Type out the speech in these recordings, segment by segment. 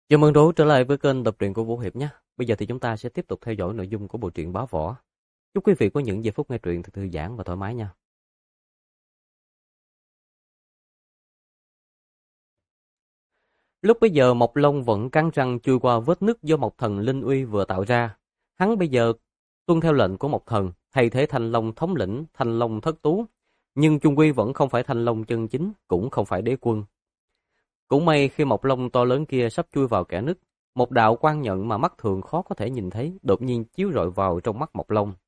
Chào mừng Đỗ trở lại với kênh đọc truyện của Vũ Hiệp nhé. Bây giờ thì chúng ta sẽ tiếp tục theo dõi nội dung của bộ truyện Bá Võ. Chúc quý vị có những giây phút nghe truyện thật thư giãn và thoải mái nha. Lúc bây giờ Mộc Long vẫn cắn răng chui qua vết nứt do Mộc Thần Linh Uy vừa tạo ra. Hắn bây giờ tuân theo lệnh của Mộc Thần, thay thế Thanh Long thống lĩnh Thanh Long thất tú, nhưng chung quy vẫn không phải Thanh Long chân chính, cũng không phải đế quân. Cũng may khi Mộc Long to lớn kia sắp chui vào kẽ nứt, một đạo quang nhận mà mắt thường khó có thể nhìn thấy đột nhiên chiếu rọi vào trong mắt Mộc Long.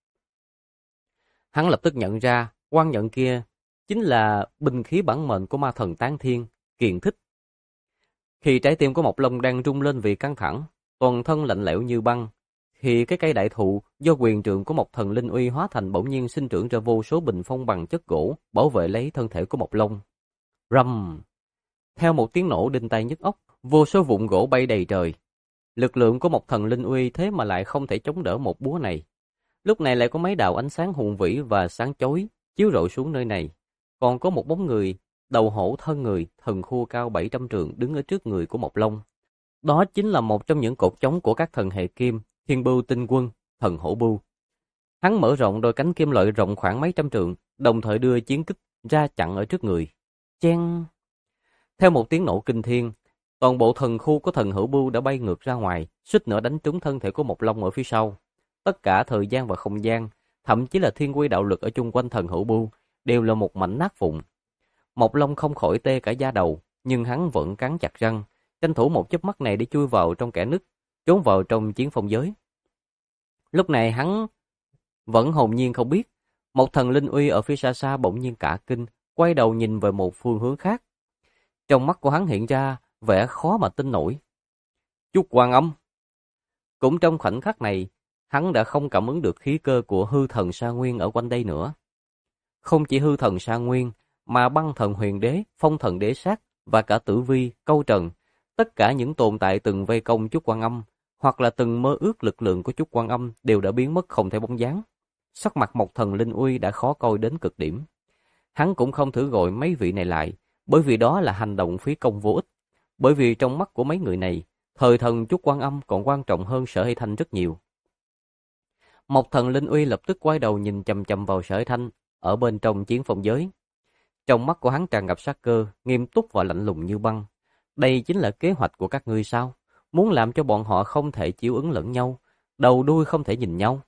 Hắn lập tức nhận ra quang nhận kia chính là binh khí bản mệnh của ma thần Tán Thiên, Kiền Thích. Khi trái tim của Mộc Long đang rung lên vì căng thẳng, toàn thân lạnh lẽo như băng, thì cái cây đại thụ do quyền trượng của Mộc Thần Linh Uy hóa thành bỗng nhiên sinh trưởng ra vô số bình phong bằng chất gỗ, bảo vệ lấy thân thể của Mộc Long. Rầm! Theo một tiếng nổ đinh tai nhức óc, vô số vụn gỗ bay đầy trời. Lực lượng của Mộc Thần Linh Uy thế mà lại không thể chống đỡ một búa này. Lúc này lại có mấy đạo ánh sáng hùng vĩ và sáng chói chiếu rọi xuống nơi này. Còn có một bóng người, đầu hổ thân người, thần khua cao 700 trượng đứng ở trước người của Mộc Long. Đó chính là một trong những cột chống của các thần hệ kim, Thiên Bưu Tinh Quân, thần hổ bưu. Hắn mở rộng đôi cánh kim loại rộng khoảng mấy trăm trượng, đồng thời đưa chiến kích ra chặn ở trước người. Chen! Theo một tiếng nổ kinh thiên, toàn bộ thần khu của thần hổ bưu đã bay ngược ra ngoài, suýt nữa đánh trúng thân thể của Mộc Long ở phía sau. Tất cả thời gian và không gian, thậm chí là thiên quy đạo lực ở chung quanh thần hữu bưu, đều là một mảnh nát vụn. Mộc Long không khỏi tê cả da đầu, nhưng hắn vẫn cắn chặt răng, tranh thủ một chớp mắt này để chui vào trong kẽ nứt, trốn vào trong chiến phong giới. Lúc này hắn vẫn hồn nhiên không biết, một thần linh uy ở phía xa xa bỗng nhiên cả kinh, quay đầu nhìn về một phương hướng khác. Trong mắt của hắn hiện ra vẻ khó mà tin nổi. Chúc Quan Âm! Cũng trong khoảnh khắc này, hắn đã không cảm ứng được khí cơ của hư thần Sa Nguyên ở quanh đây nữa. Không chỉ hư thần Sa Nguyên, mà băng thần Huyền Đế, phong thần Đế Sát và cả Tử Vi, Câu Trần, tất cả những tồn tại từng vây công Chúc Quan Âm, hoặc là từng mơ ước lực lượng của Chúc Quan Âm đều đã biến mất không thể bóng dáng. Sắc mặt Mộc Thần Linh Uy đã khó coi đến cực điểm. Hắn cũng không thử gọi mấy vị này lại, bởi vì đó là hành động phí công vô ích. Bởi vì trong mắt của mấy người này, thời thần Chúc Quan Âm còn quan trọng hơn Sở Hay Thanh rất nhiều. Mộc Thần Linh Uy lập tức quay đầu nhìn chằm chằm vào Sở Hay Thanh ở bên trong chiến phong giới. Trong mắt của hắn tràn ngập sát cơ, nghiêm túc và lạnh lùng như băng. Đây chính là kế hoạch của các ngươi sao? Muốn làm cho bọn họ không thể chiếu ứng lẫn nhau, đầu đuôi không thể nhìn nhau.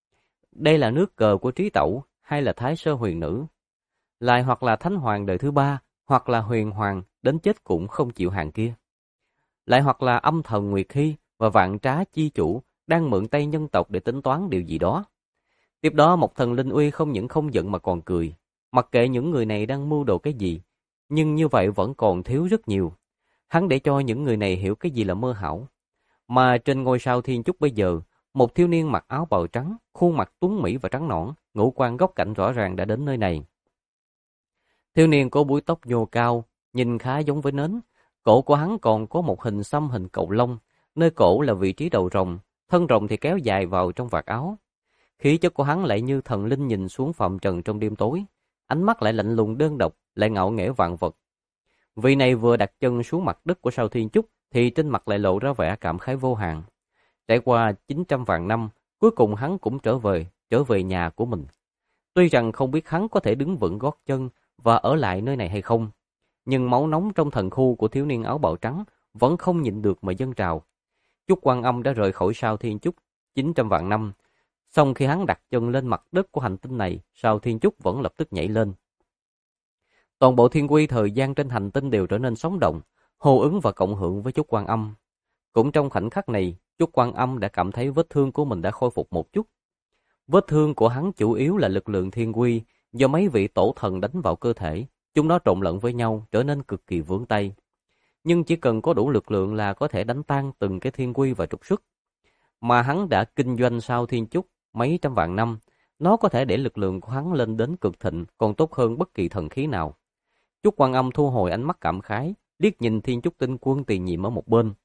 Đây là nước cờ của Trí Tẩu hay là Thái Sơ Huyền Nữ? Lại hoặc là Thánh Hoàng đời thứ ba, hoặc là Huyền Hoàng đến chết cũng không chịu hàng kia. Lại hoặc là Âm Thần Nguyệt Hy và Vạn Trá Chi Chủ đang mượn tay nhân tộc để tính toán điều gì đó. Tiếp đó Mộc Thần Linh Uy không những không giận mà còn cười. Mặc kệ những người này đang mưu đồ cái gì, nhưng như vậy vẫn còn thiếu rất nhiều. Hắn để cho những người này hiểu cái gì là mơ hão. Mà trên ngôi sao thiên chúc bây giờ, một thiếu niên mặc áo bào trắng, khuôn mặt tuấn mỹ và trắng nõn, ngũ quan góc cạnh rõ ràng đã đến nơi này. Thiếu niên có búi tóc nhô cao, nhìn khá giống với nến. Cổ của hắn còn có một hình xăm hình cầu lông, nơi cổ là vị trí đầu rồng, thân rồng thì kéo dài vào trong vạt áo. Khí chất của hắn lại như thần linh nhìn xuống phàm trần trong đêm tối, ánh mắt lại lạnh lùng đơn độc, lại ngạo nghễ vạn vật. Vị này vừa đặt chân xuống mặt đất của sao thiên chúc, thì trên mặt lại lộ ra vẻ cảm khái vô hạn. Trải qua 900 vạn năm, cuối cùng hắn cũng trở về nhà của mình. Tuy rằng không biết hắn có thể đứng vững gót chân và ở lại nơi này hay không, nhưng máu nóng trong thần khu của thiếu niên áo bào trắng vẫn không nhịn được mà dâng trào. Chúc Quan Âm đã rời khỏi sao thiên chúc 900 vạn năm. Xong khi hắn đặt chân lên mặt đất của hành tinh này, sao thiên chúc vẫn lập tức nhảy lên. Toàn bộ thiên quy thời gian trên hành tinh đều trở nên sống động, hô ứng và cộng hưởng với Chúc Quan Âm. Cũng trong khoảnh khắc này, Chúc Quan Âm đã cảm thấy vết thương của mình đã khôi phục một chút. Vết thương của hắn chủ yếu là lực lượng thiên quy, do mấy vị tổ thần đánh vào cơ thể, chúng nó trộn lẫn với nhau trở nên cực kỳ vướng tay. Nhưng chỉ cần có đủ lực lượng là có thể đánh tan từng cái thiên quy và trục xuất. Mà hắn đã kinh doanh sao thiên chúc mấy trăm vạn năm, nó có thể để lực lượng của hắn lên đến cực thịnh, còn tốt hơn bất kỳ thần khí nào. Chúc Quan Âm thu hồi ánh mắt cảm khái, liếc nhìn Thiên Chúc Tinh Quân tiền nhiệm ở một bên.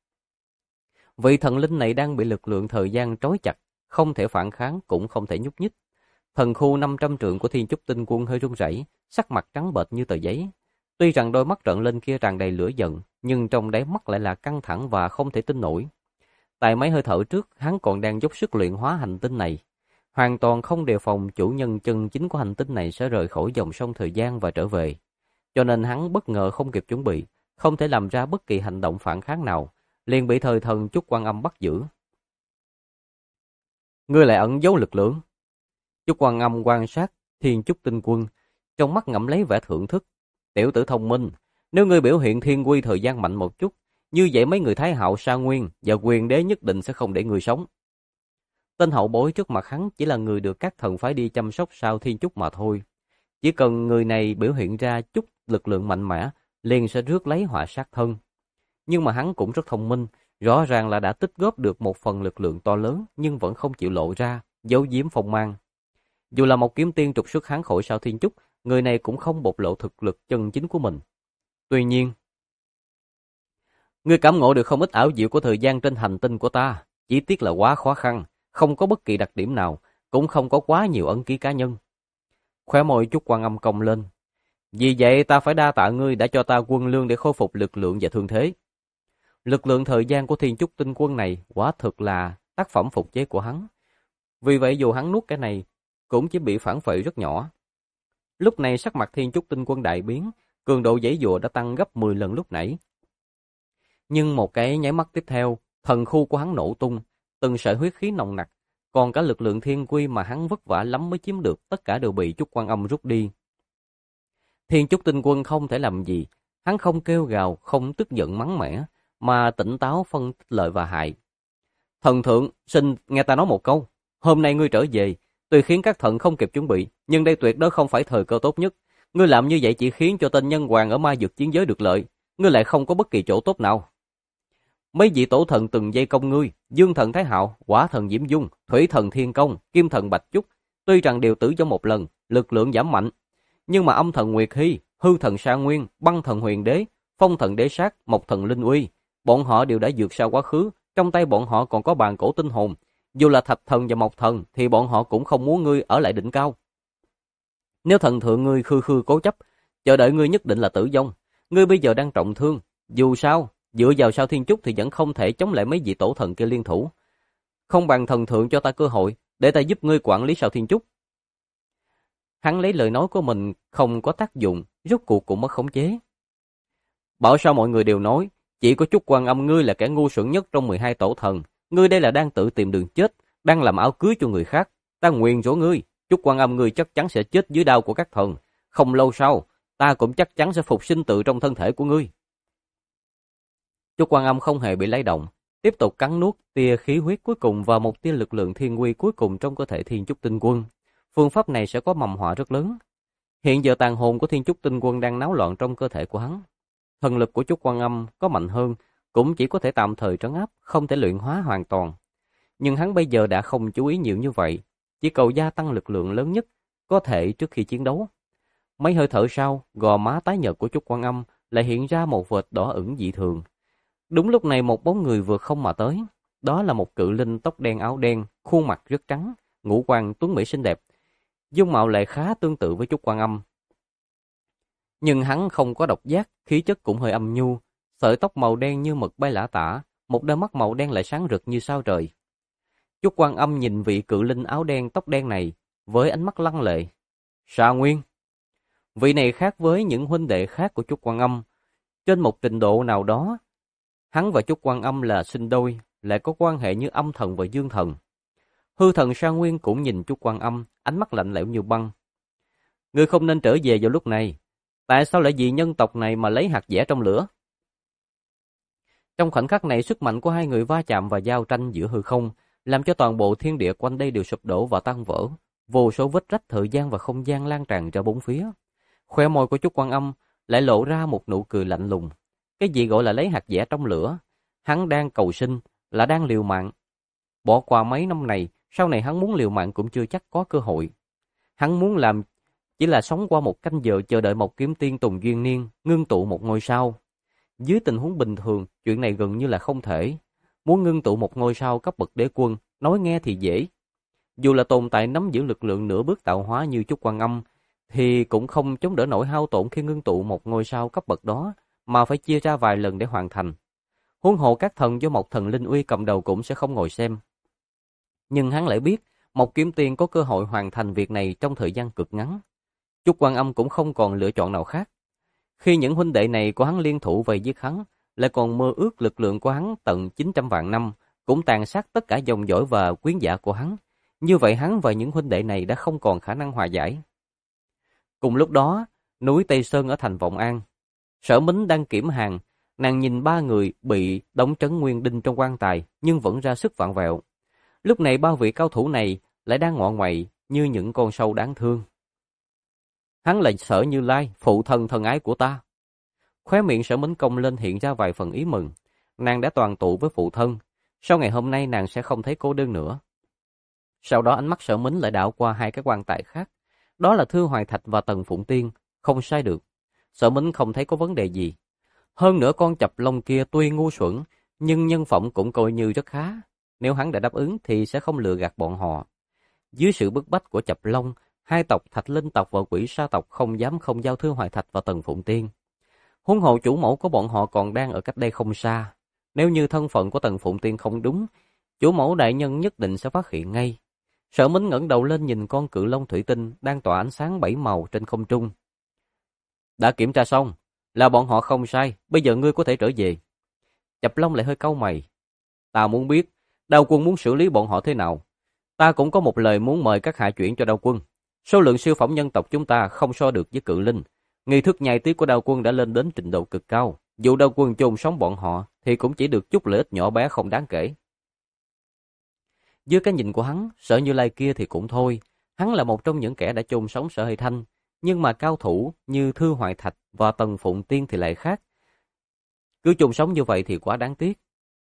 Vị thần linh này đang bị lực lượng thời gian trói chặt, không thể phản kháng cũng không thể nhúc nhích. Thần khu 500 trượng của Thiên Chúc Tinh Quân hơi run rẩy, sắc mặt trắng bệch như tờ giấy. Tuy rằng đôi mắt trợn lên kia tràn đầy lửa giận, nhưng trong đáy mắt lại là căng thẳng và không thể tin nổi. Tại mấy hơi thở trước, hắn còn đang dốc sức luyện hóa hành tinh này, hoàn toàn không đề phòng chủ nhân chân chính của hành tinh này sẽ rời khỏi dòng sông thời gian và trở về. Cho nên hắn bất ngờ không kịp chuẩn bị, không thể làm ra bất kỳ hành động phản kháng nào, liền bị thời thần Chúc Quan Âm bắt giữ. Ngươi lại ẩn giấu lực lượng. Chúc Quan Âm quan sát Thiên Chúc Tinh Quân, trong mắt ngậm lấy vẻ thưởng thức. Tiểu tử thông minh, nếu ngươi biểu hiện thiên quy thời gian mạnh một chút, như vậy mấy người Thái Hạo, Sa Nguyên và Quyền Đế nhất định sẽ không để ngươi sống. Tên hậu bối trước mặt hắn chỉ là người được các thần phái đi chăm sóc sao Thiên Chúc mà thôi. Chỉ cần người này biểu hiện ra chút lực lượng mạnh mẽ, liền sẽ rước lấy họa sát thân. Nhưng mà hắn cũng rất thông minh, rõ ràng là đã tích góp được một phần lực lượng to lớn nhưng vẫn không chịu lộ ra, giấu giếm phong mang. Dù là một kiếm tiên trục xuất hắn khỏi sao Thiên Chúc, người này cũng không bộc lộ thực lực chân chính của mình. Tuy nhiên, ngươi cảm ngộ được không ít ảo diệu của thời gian trên hành tinh của ta, chỉ tiếc là quá khó khăn, không có bất kỳ đặc điểm nào, cũng không có quá nhiều ấn ký cá nhân. Khóe môi Chúc Quan Âm cong lên. Vì vậy ta phải đa tạ ngươi đã cho ta quân lương để khôi phục lực lượng và thương thế. Lực lượng thời gian của Thiên Chúc Tinh Quân này quả thực là tác phẩm phục chế của hắn. Vì vậy dù hắn nuốt cái này, cũng chỉ bị phản phệ rất nhỏ. Lúc này sắc mặt Thiên Chúc Tinh Quân đại biến, cường độ giãy giụa đã tăng gấp 10 lần lúc nãy. Nhưng một cái nháy mắt tiếp theo, thần khu của hắn nổ tung, từng sợi huyết khí nồng nặc, còn cả lực lượng thiên quy mà hắn vất vả lắm mới chiếm được, tất cả đều bị Chúc Quan Âm rút đi. Thiên Chúc Tinh Quân không thể làm gì, hắn không kêu gào, không tức giận mắng mẻ, mà tỉnh táo phân tích lợi và hại. Thần thượng, xin nghe ta nói một câu, hôm nay ngươi trở về, tuy khiến các thần không kịp chuẩn bị, nhưng đây tuyệt đối không phải thời cơ tốt nhất. Ngươi làm như vậy chỉ khiến cho tên nhân hoàng ở ma dược chiến giới được lợi, ngươi lại không có bất kỳ chỗ tốt nào. Mấy vị tổ thần từng dây công ngươi, Dương thần Thái Hạo, Hỏa thần Diễm Dung, Thủy thần Thiên Công, Kim thần Bạch Chúc, tuy rằng đều tử vong một lần, lực lượng giảm mạnh, nhưng mà Âm thần Nguyệt Hy, Hư thần Sa Nguyên, Băng thần Huyền Đế, Phong thần Đế Sát, Mộc thần Linh Uy, bọn họ đều đã vượt xa quá khứ, trong tay bọn họ còn có bàn cổ tinh hồn, dù là Thạch thần và Mộc thần thì bọn họ cũng không muốn ngươi ở lại đỉnh cao. Nếu thần thượng ngươi khư khư cố chấp, chờ đợi ngươi nhất định là tử vong. Ngươi bây giờ đang trọng thương, dù sao, dựa vào sao Thiên Chúc thì vẫn không thể chống lại mấy vị tổ thần kia liên thủ. Không bằng thần thượng cho ta cơ hội, để ta giúp ngươi quản lý sao Thiên Chúc. Hắn lấy lời nói của mình không có tác dụng, rốt cuộc cũng mất khống chế. Bảo sao mọi người đều nói, chỉ có Chúc Quan Âm ngươi là kẻ ngu xuẩn nhất trong 12 tổ thần. Ngươi đây là đang tự tìm đường chết, đang làm áo cưới cho người khác. Ta nguyền rủa ngươi, Chúc Quan Âm ngươi chắc chắn sẽ chết dưới đao của các thần. Không lâu sau, ta cũng chắc chắn sẽ phục sinh tự trong thân thể của ngươi. Chúc Quan Âm không hề bị lay động, tiếp tục cắn nuốt tia khí huyết cuối cùng và một tia lực lượng thiên quy cuối cùng trong cơ thể Thiên Chúc Tinh Quân. Phương pháp này sẽ có mầm họa rất lớn. Hiện giờ tàn hồn của Thiên Chúc Tinh Quân đang náo loạn trong cơ thể của hắn. Thần lực của Chúc Quan Âm có mạnh hơn, cũng chỉ có thể tạm thời trấn áp, không thể luyện hóa hoàn toàn. Nhưng hắn bây giờ đã không chú ý nhiều như vậy, chỉ cầu gia tăng lực lượng lớn nhất có thể trước khi chiến đấu. Mấy hơi thở sau, gò má tái nhợt của Chúc Quan Âm lại hiện ra một vệt đỏ ửng dị thường. Đúng lúc này một bóng người vừa không mà tới, đó là một cự linh tóc đen áo đen, khuôn mặt rất trắng, ngũ quan tuấn mỹ xinh đẹp, dung mạo lại khá tương tự với Chúc Quan Âm. Nhưng hắn không có độc giác, khí chất cũng hơi âm nhu, sợi tóc màu đen như mực bay lả tả, một đôi mắt màu đen lại sáng rực như sao trời. Chúc Quan Âm nhìn vị cự linh áo đen tóc đen này với ánh mắt lăng lệ. Sa Nguyên. Vị này khác với những huynh đệ khác của Chúc Quan Âm, trên một trình độ nào đó, hắn và Chúc Quan Âm là sinh đôi, lại có quan hệ như âm thần và dương thần. Hư thần Sa Nguyên cũng nhìn Chúc Quan Âm, ánh mắt lạnh lẽo như băng. Ngươi không nên trở về vào lúc này. Tại sao lại vì nhân tộc này mà lấy hạt dẻ trong lửa? Trong khoảnh khắc này, sức mạnh của hai người va chạm và giao tranh giữa hư không, làm cho toàn bộ thiên địa quanh đây đều sụp đổ và tan vỡ. Vô số vết rách thời gian và không gian lan tràn ra bốn phía. Khoe môi của Chúc Quan Âm lại lộ ra một nụ cười lạnh lùng. Cái gì gọi là lấy hạt dẻ trong lửa? Hắn đang cầu sinh, là đang liều mạng. Bỏ qua mấy năm này, sau này hắn muốn liều mạng cũng chưa chắc có cơ hội. Hắn muốn làm chỉ là sống qua một canh giờ chờ đợi một kiếm tiên tùng duyên niên, ngưng tụ một ngôi sao. Dưới tình huống bình thường, chuyện này gần như là không thể. Muốn ngưng tụ một ngôi sao cấp bậc đế quân, nói nghe thì dễ. Dù là tồn tại nắm giữ lực lượng nửa bước tạo hóa như Chúc Quan Âm, thì cũng không chống đỡ nổi hao tổn khi ngưng tụ một ngôi sao cấp bậc đó, mà phải chia ra vài lần để hoàn thành. Huống hồ các thần do một thần linh uy cầm đầu cũng sẽ không ngồi xem. Nhưng hắn lại biết, Mộc Kiếm Tiên có cơ hội hoàn thành việc này trong thời gian cực ngắn. Chúc Quan Âm cũng không còn lựa chọn nào khác. Khi những huynh đệ này của hắn liên thủ về giết hắn, lại còn mơ ước lực lượng của hắn tận 900 vạn năm, cũng tàn sát tất cả dòng dõi và quyến giả của hắn. Như vậy hắn và những huynh đệ này đã không còn khả năng hòa giải. Cùng lúc đó, núi Tây Sơn ở thành Vọng An, Sở Mính đang kiểm hàng, nàng nhìn ba người bị đóng trấn nguyên đinh trong quan tài nhưng vẫn ra sức vặn vẹo. Lúc này ba vị cao thủ này lại đang ngọ nguậy như những con sâu đáng thương. Hắn là Sở Như Lai, phụ thân thân ái của ta. Khóe miệng Sở Mính cong lên hiện ra vài phần ý mừng. Nàng đã toàn tụ với phụ thân. Sau ngày hôm nay nàng sẽ không thấy cô đơn nữa. Sau đó ánh mắt Sở Mính lại đảo qua hai cái quan tài khác. Đó là Thư Hoài Thạch và Tần Phụng Tiên. Không sai được. Sở Mính không thấy có vấn đề gì. Hơn nữa con Chập Long kia tuy ngu xuẩn, nhưng nhân phẩm cũng coi như rất khá. Nếu hắn đã đáp ứng thì sẽ không lừa gạt bọn họ. Dưới sự bức bách của Chập Long, hai tộc Thạch Linh tộc và Quỷ Sa tộc không dám không giao Thư Hoài Thạch và Tần Phụng Tiên. Huống hồ chủ mẫu của bọn họ còn đang ở cách đây không xa. Nếu như thân phận của Tần Phụng Tiên không đúng, chủ mẫu đại nhân nhất định sẽ phát hiện ngay. Sở Mính ngẩng đầu lên nhìn con cự long thủy tinh đang tỏa ánh sáng bảy màu trên không trung. Đã kiểm tra xong, là bọn họ không sai, bây giờ ngươi có thể trở về. Chập Long lại hơi cau mày. Ta muốn biết, Đao Quân muốn xử lý bọn họ thế nào. Ta cũng có một lời muốn mời các hạ chuyển cho Đao Quân. Số lượng siêu phẩm nhân tộc chúng ta không so được với cự linh. Nghi thức nhai tiết của Đao Quân đã lên đến trình độ cực cao. Dù Đao Quân chôn sống bọn họ, thì cũng chỉ được chút lợi ích nhỏ bé không đáng kể. Dưới cái nhìn của hắn, Sở Như Lai kia thì cũng thôi. Hắn là một trong những kẻ đã chôn sống Sở Hệ Thanh. Nhưng mà cao thủ như Thư Hoài Thạch và Tần Phụng Tiên thì lại khác. Cứ chôn sống như vậy thì quá đáng tiếc.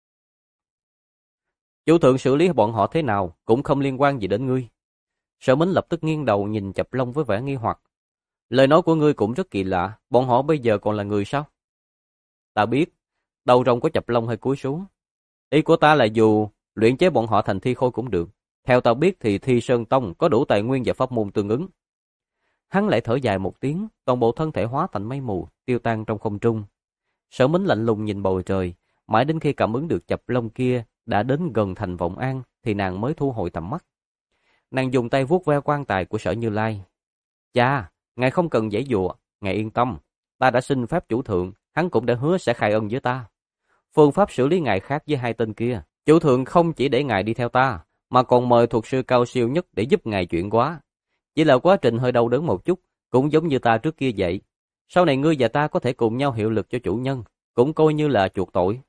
Chủ thượng xử lý bọn họ thế nào cũng không liên quan gì đến ngươi. Sở Mính lập tức nghiêng đầu nhìn Chập Long với vẻ nghi hoặc. Lời nói của ngươi cũng rất kỳ lạ, bọn họ bây giờ còn là người sao? Ta biết, đầu rồng của Chập Long hơi cúi xuống. Ý của ta là dù luyện chế bọn họ thành thi khôi cũng được. Theo ta biết thì Thi Sơn Tông có đủ tài nguyên và pháp môn tương ứng. Hắn lại thở dài một tiếng, toàn bộ thân thể hóa thành mây mù, tiêu tan trong không trung. Sở Mính lạnh lùng nhìn bầu trời, mãi đến khi cảm ứng được Chập Long kia đã đến gần thành Vọng An thì nàng mới thu hồi tầm mắt. Nàng dùng tay vuốt ve quan tài của Sở Như Lai. Cha, ngài không cần giãy giụa, ngài yên tâm. Ta đã xin phép chủ thượng, hắn cũng đã hứa sẽ khai ân với ta. Phương pháp xử lý ngài khác với hai tên kia. Chủ thượng không chỉ để ngài đi theo ta, mà còn mời thuật sư cao siêu nhất để giúp ngài chuyển hóa. Chỉ là quá trình hơi đau đớn một chút, cũng giống như ta trước kia vậy. Sau này ngươi và ta có thể cùng nhau hiệu lực cho chủ nhân, cũng coi như là chuộc tội.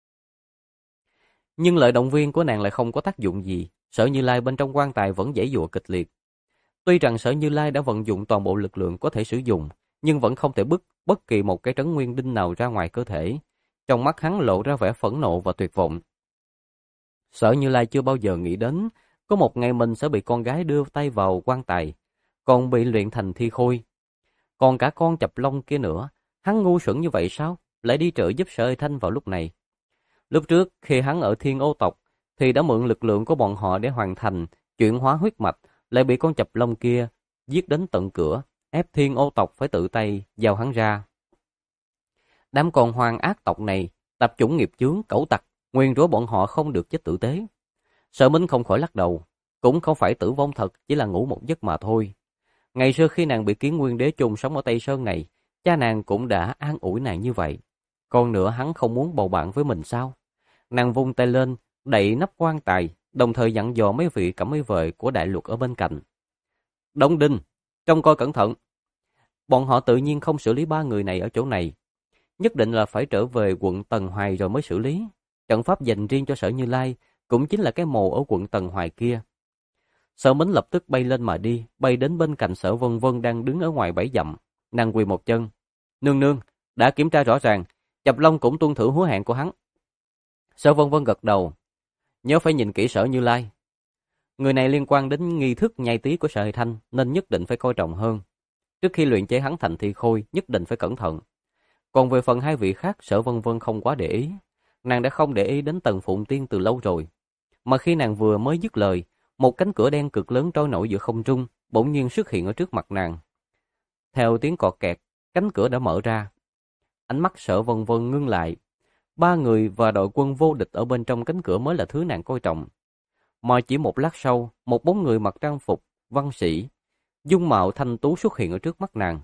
Nhưng lời động viên của nàng lại không có tác dụng gì. Sở Như Lai bên trong quan tài vẫn giãy giụa kịch liệt. Tuy rằng Sở Như Lai đã vận dụng toàn bộ lực lượng có thể sử dụng, nhưng vẫn không thể bứt bất kỳ một cái trấn nguyên đinh nào ra ngoài cơ thể. Trong mắt hắn lộ ra vẻ phẫn nộ và tuyệt vọng. Sở Như Lai chưa bao giờ nghĩ đến có một ngày mình sẽ bị con gái đưa tay vào quan tài, còn bị luyện thành thi khôi. Còn cả con Chập Long kia nữa, hắn ngu xuẩn như vậy sao? Lại đi trợ giúp Sở Hệ Thanh vào lúc này. Lúc trước khi hắn ở Thiên Ô tộc thì đã mượn lực lượng của bọn họ để hoàn thành chuyển hóa huyết mạch, lại bị con Chập Long kia giết đến tận cửa, ép Thiên Ô tộc phải tự tay giao hắn ra. Đám con hoang ác tộc này tập chủng nghiệp chướng cẩu tặc, nguyền rủa bọn họ không được chết tử tế. Sở Mính không khỏi lắc đầu, cũng không phải tử vong thật, chỉ là ngủ một giấc mà thôi. Ngày xưa khi nàng bị Kiến Nguyên Đế chôn sống ở Tây Sơn này, cha nàng cũng đã an ủi nàng như vậy. Còn nữa hắn không muốn bầu bạn với mình sao? Nàng vung tay lên, đậy nắp quan tài, đồng thời dặn dò mấy vị cẩm y vệ của đại luật ở bên cạnh. Đóng đinh, trông coi cẩn thận. Bọn họ tự nhiên không xử lý ba người này ở chỗ này. Nhất định là phải trở về quận Tần Hoài rồi mới xử lý. Trận pháp dành riêng cho Sở Như Lai cũng chính là cái mồ ở quận Tần Hoài kia. Sở Mính lập tức bay lên mà đi, bay đến bên cạnh Sở Vân Vân đang đứng ở ngoài 7 dặm. Nàng quỳ một chân. Nương nương, đã kiểm tra rõ ràng, Chập Long cũng tuân thủ hứa hẹn của hắn. Sở Vân Vân gật đầu. Nhớ phải nhìn kỹ Sở Như Lai. Người này liên quan đến nghi thức nhai tí của Sở Hệ Thanh nên nhất định phải coi trọng hơn. Trước khi luyện chế hắn thành thi khôi, nhất định phải cẩn thận. Còn về phần hai vị khác, Sở Vân Vân không quá để ý. Nàng đã không để ý đến Tần Phụng Tiên từ lâu rồi. Mà khi nàng vừa mới dứt lời, một cánh cửa đen cực lớn trôi nổi giữa không trung, bỗng nhiên xuất hiện ở trước mặt nàng. Theo tiếng cọt kẹt, cánh cửa đã mở ra. Ánh mắt Sở Vân Vân ngưng lại. 3 người và đội quân vô địch ở bên trong cánh cửa mới là thứ nàng coi trọng. Mà chỉ một lát sau, một bóng người mặc trang phục văn sĩ, dung mạo thanh tú xuất hiện ở trước mắt nàng.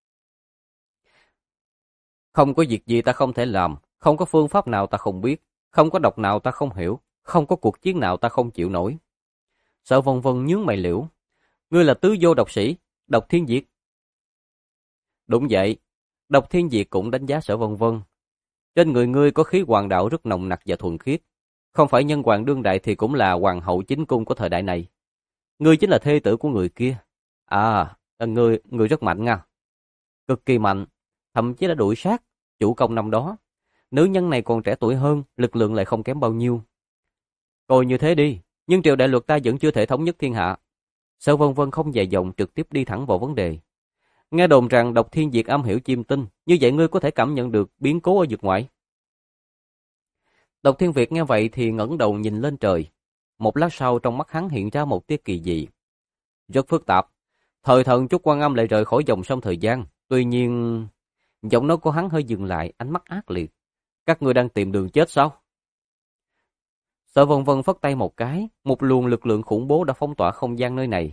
Không có việc gì ta không thể làm, không có phương pháp nào ta không biết, không có độc nào ta không hiểu, không có cuộc chiến nào ta không chịu nổi. Sở Vân Vân nhướng mày liễu. Ngươi là tứ vô độc sĩ, Độc Thiên Diệt. Đúng vậy, Độc Thiên Diệt cũng đánh giá Sở Vân Vân. Trên người ngươi có khí hoàng đạo rất nồng nặc và thuần khiết. Không phải nhân hoàng đương đại thì cũng là hoàng hậu chính cung của thời đại này. Ngươi chính là thê tử của người kia. À, ngươi rất mạnh nha. Cực kỳ mạnh, thậm chí đã đuổi sát chủ công năm đó. Nữ nhân này còn trẻ tuổi hơn, lực lượng lại không kém bao nhiêu. Coi như thế đi, nhưng triều đại luật ta vẫn chưa thể thống nhất thiên hạ. Sở Vân Vân không dài dòng trực tiếp đi thẳng vào vấn đề. Nghe đồn rằng Độc Thiên Diệt am hiểu chiêm tinh, như vậy ngươi có thể cảm nhận được biến cố ở vực ngoại. Độc Thiên Việt nghe vậy thì ngẩng đầu nhìn lên trời. Một lát sau trong mắt hắn hiện ra một tia kỳ dị. Rất phức tạp. Thời thần Chúc Quan Âm lại rời khỏi dòng sông thời gian. Tuy nhiên, giọng nói của hắn hơi dừng lại, ánh mắt ác liệt. Các ngươi đang tìm đường chết sao? Sở Vân Vân phất tay một cái, một luồng lực lượng khủng bố đã phong tỏa không gian nơi này.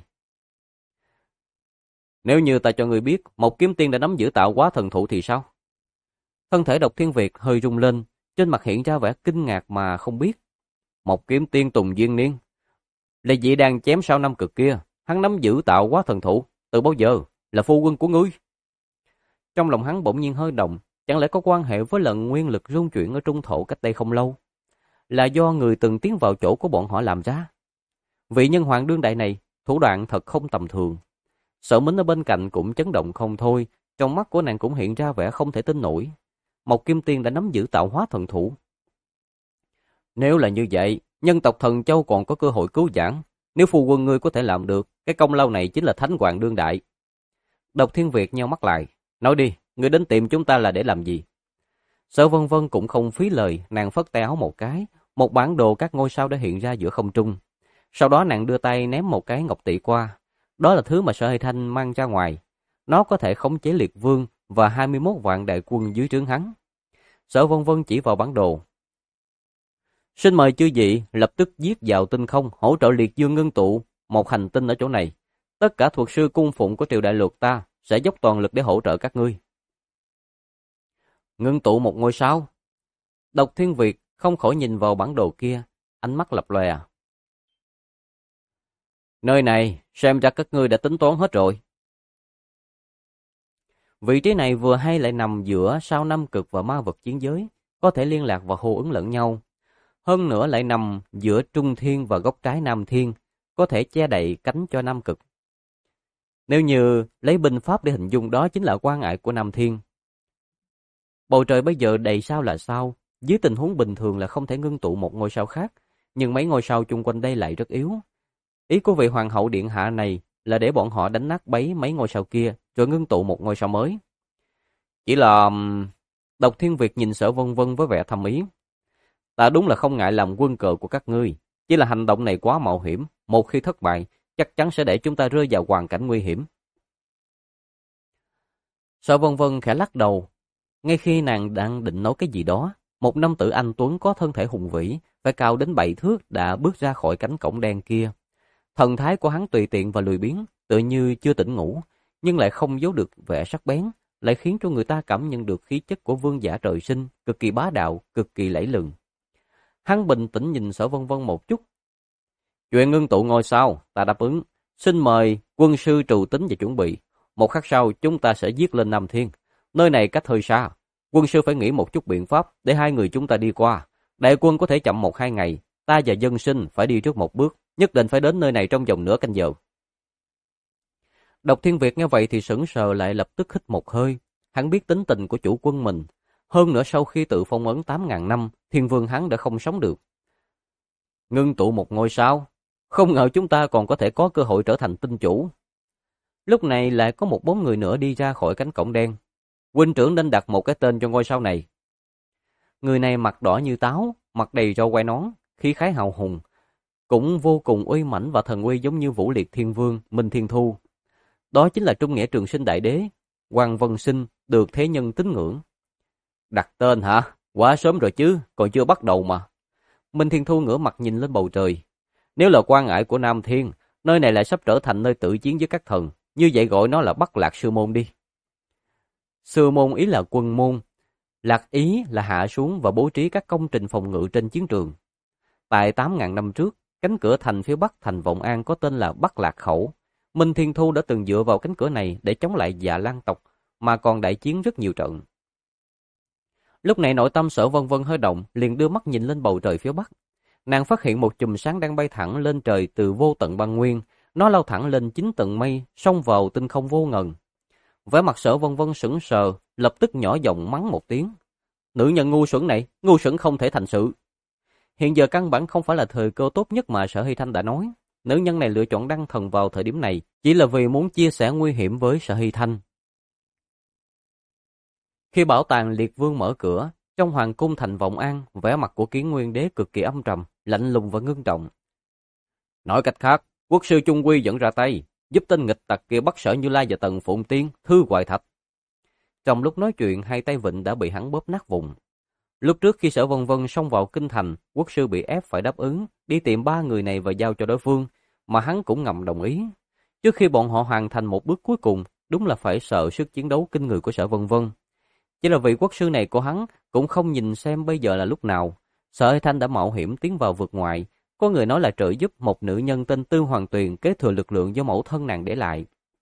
Nếu như ta cho ngươi biết, một kiếm tiên đã nắm giữ tạo hóa thần thụ thì sao? Thân thể Độc Thiên Việt hơi rung lên, trên mặt hiện ra vẻ kinh ngạc mà không biết. Một kiếm tiên Tùng Duyên Niên, là vị đang chém sao năm cực kia, hắn nắm giữ tạo hóa thần thụ, từ bao giờ, là phu quân của ngươi. Trong lòng hắn bỗng nhiên hơi động, chẳng lẽ có quan hệ với lần nguyên lực rung chuyển ở trung thổ cách đây không lâu? Là do người từng tiến vào chỗ của bọn họ làm ra. Vị nhân hoàng đương đại này, thủ đoạn thật không tầm thường. Sở Mính ở bên cạnh cũng chấn động không thôi, trong mắt của nàng cũng hiện ra vẻ không thể tin nổi. Một kim tiên đã nắm giữ tạo hóa thần thụ. Nếu là như vậy, nhân tộc Thần Châu còn có cơ hội cứu vãn. Nếu phu quân ngươi có thể làm được, cái công lao này chính là thánh hoàng đương đại. Độc Thiên Việt nheo mắt lại, nói đi, ngươi đến tìm chúng ta là để làm gì? Sở Vân Vân cũng không phí lời, nàng phất tay áo một cái, một bản đồ các ngôi sao đã hiện ra giữa không trung. Sau đó nàng đưa tay ném một cái ngọc tỷ qua. Đó là thứ mà Sở Hay Thanh mang ra ngoài. Nó có thể khống chế Liệt Vương và 21 vạn đại quân dưới trướng hắn. Sở Vân Vân chỉ vào bản đồ. Xin mời chư vị lập tức giết vào tinh không, hỗ trợ Liệt Dương ngưng tụ một hành tinh ở chỗ này. Tất cả thuật sư cung phụng của triều đại luật ta sẽ dốc toàn lực để hỗ trợ các ngươi. Ngưng tụ một ngôi sao. Độc Thiên Việt không khỏi nhìn vào bản đồ kia, ánh mắt lập lòe. Nơi này, xem ra các ngươi đã tính toán hết rồi. Vị trí này vừa hay lại nằm giữa sao Nam Cực và ma vật chiến giới, có thể liên lạc và hô ứng lẫn nhau. Hơn nữa lại nằm giữa Trung Thiên và góc trái Nam Thiên, có thể che đậy cánh cho Nam Cực. Nếu như lấy binh pháp để hình dung, đó chính là quan ngại của Nam Thiên. Bầu trời bây giờ đầy sao là sao, dưới tình huống bình thường là không thể ngưng tụ một ngôi sao khác, nhưng mấy ngôi sao chung quanh đây lại rất yếu. Ý của vị hoàng hậu điện hạ này là để bọn họ đánh nát bấy mấy ngôi sao kia, rồi ngưng tụ một ngôi sao mới. Chỉ là... Độc Thiên Việt nhìn Sở Vân Vân với vẻ thầm ý. Ta đúng là không ngại làm quân cờ của các ngươi, chỉ là hành động này quá mạo hiểm, một khi thất bại, chắc chắn sẽ để chúng ta rơi vào hoàn cảnh nguy hiểm. Sở Vân Vân khẽ lắc đầu. Ngay khi nàng đang định nói cái gì đó, một nam tử anh tuấn có thân thể hùng vĩ, phải cao đến 7 thước đã bước ra khỏi cánh cổng đen kia. Thần thái của hắn tùy tiện và lười biếng, tựa như chưa tỉnh ngủ, nhưng lại không giấu được vẻ sắc bén, lại khiến cho người ta cảm nhận được khí chất của vương giả trời sinh, cực kỳ bá đạo, cực kỳ lẫy lừng. Hắn bình tĩnh nhìn Sở Vân Vân một chút. Chuyện ngưng tụ ngôi sao, ta đáp ứng. Xin mời quân sư trù tính và chuẩn bị. Một khắc sau chúng ta sẽ giết lên Nam Thiên. Nơi này cách hơi xa. Quân sư phải nghĩ một chút biện pháp để hai người chúng ta đi qua. Đại quân có thể chậm 1-2 ngày. Ta và dân sinh phải đi trước một bước. Nhất định phải đến nơi này trong vòng nửa canh giờ. Độc Thiên Việt nghe vậy thì sững sờ, lại lập tức hít một hơi. Hắn biết tính tình của chủ quân mình. Hơn nữa sau khi tự phong ấn 8.000 năm, Thiên Vương hắn đã không sống được. Ngưng tụ một ngôi sao. Không ngờ chúng ta còn có thể có cơ hội trở thành tinh chủ. Lúc này lại có một bóng người nữa đi ra khỏi cánh cổng đen. Huynh trưởng nên đặt một cái tên cho ngôi sao này. Người này mặt đỏ như táo, mặt đầy râu quai nón, khí khái hào hùng, cũng vô cùng uy mãnh và thần uy giống như Vũ Liệt Thiên Vương, Minh Thiên Thu. Đó chính là Trung Nghĩa Trường Sinh Đại Đế, Hoàng Vân Sinh được thế nhân tín ngưỡng. Đặt tên hả? Quá sớm rồi chứ, còn chưa bắt đầu mà. Minh Thiên Thu ngửa mặt nhìn lên bầu trời. Nếu là quan ải của Nam Thiên, nơi này lại sắp trở thành nơi tự chiến với các thần, như vậy gọi nó là Bắc Lạc Sư Môn đi. Sư Môn ý là quân môn, Lạc ý là hạ xuống và bố trí các công trình phòng ngự trên chiến trường. Tại 8.000 năm trước, cánh cửa thành phía bắc thành Vọng An có tên là Bắc Lạc Khẩu. Minh Thiên Thu đã từng dựa vào cánh cửa này để chống lại Dạ Lan tộc, mà còn đại chiến rất nhiều trận. Lúc này nội tâm Sở Vân Vân hơi động, liền đưa mắt nhìn lên bầu trời phía bắc. Nàng phát hiện một chùm sáng đang bay thẳng lên trời từ vô tận băng nguyên, nó lao thẳng lên 9 tầng mây, xông vào tinh không vô ngần. Vẻ mặt Sở Vân Vân sững sờ, lập tức nhỏ giọng mắng một tiếng. Nữ nhân ngu xuẩn này, ngu xuẩn không thể thành sự. Hiện giờ căn bản không phải là thời cơ tốt nhất mà Sở Hy Thanh đã nói. Nữ nhân này lựa chọn đăng thần vào thời điểm này chỉ là vì muốn chia sẻ nguy hiểm với Sở Hy Thanh. Khi bảo tàng Liệt Vương mở cửa, trong hoàng cung thành Vọng An, vẻ mặt của Kiến Nguyên Đế cực kỳ âm trầm, lạnh lùng và ngưng trọng. Nói cách khác, quốc sư Chung Quy dẫn ra tay, giúp tên nghịch tặc kia bắt Sở Như Lai và Tần Phụng Tiên thư Hoài Thạch. Trong lúc nói chuyện, hai tay vịn đã bị hắn bóp nát vùng. Lúc trước khi Sở Vân Vân xông vào kinh thành, quốc sư bị ép phải đáp ứng, đi tìm ba người này và giao cho đối phương, mà hắn cũng ngầm đồng ý. Trước khi bọn họ hoàn thành một bước cuối cùng, đúng là phải sợ sức chiến đấu kinh người của Sở Vân Vân. Chỉ là vị quốc sư này của hắn cũng không nhìn xem bây giờ là lúc nào. Sở Hy Thanh đã mạo hiểm tiến vào vực ngoại, có người nói là trợ giúp một nữ nhân tên Tư Hoàng Tuyền kế thừa lực lượng do mẫu thân nàng để lại.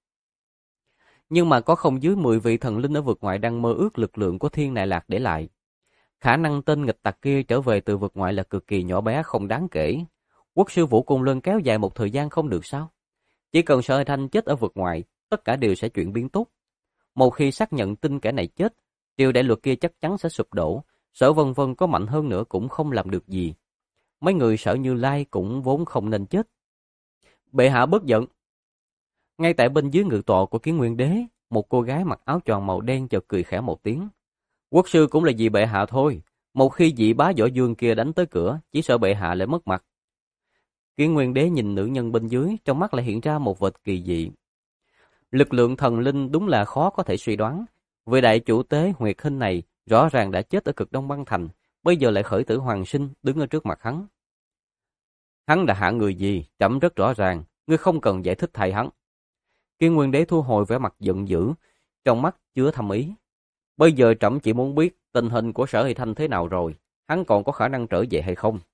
Nhưng mà có không dưới 10 vị thần linh ở vực ngoại đang mơ ước lực lượng của Thiên Nại Lạc để lại. Khả năng tên nghịch tặc kia trở về từ vực ngoại là cực kỳ nhỏ bé không đáng kể. Quốc sư Vũ Cung Luân kéo dài một thời gian không được sao? Chỉ cần Sở Hy Thanh chết ở vực ngoại, tất cả đều sẽ chuyển biến tốt. Một khi xác nhận tin kẻ này chết, triều đại luật kia chắc chắn sẽ sụp đổ. Sở Vân Vân có mạnh hơn nữa cũng không làm được gì. Mấy người Sở Như Lai cũng vốn không nên chết. Bệ hạ bớt giận. Ngay tại bên dưới ngự tọa của Kiến Nguyên Đế, một cô gái mặc áo choàng màu đen chợt cười khẽ một tiếng. Quốc sư cũng là vì bệ hạ thôi. Một khi vị bá Võ Dương kia đánh tới cửa, chỉ sợ bệ hạ lại mất mặt. Kiến Nguyên Đế nhìn nữ nhân bên dưới, trong mắt lại hiện ra một vệt kỳ dị. Lực lượng thần linh đúng là khó có thể suy đoán. Vị đại chủ tế Nguyệt Hinh này rõ ràng đã chết ở cực Đông Băng Thành, bây giờ lại khởi tử hoàn sinh đứng ở trước mặt hắn. Hắn đã hạ người gì, trẫm rất rõ ràng, ngươi không cần giải thích thay hắn. Kiến Nguyên Đế thu hồi vẻ mặt giận dữ, trong mắt chứa thâm ý. Bây giờ trẫm chỉ muốn biết tình hình của Sở Hy Thanh thế nào rồi, hắn còn có khả năng trở về hay không.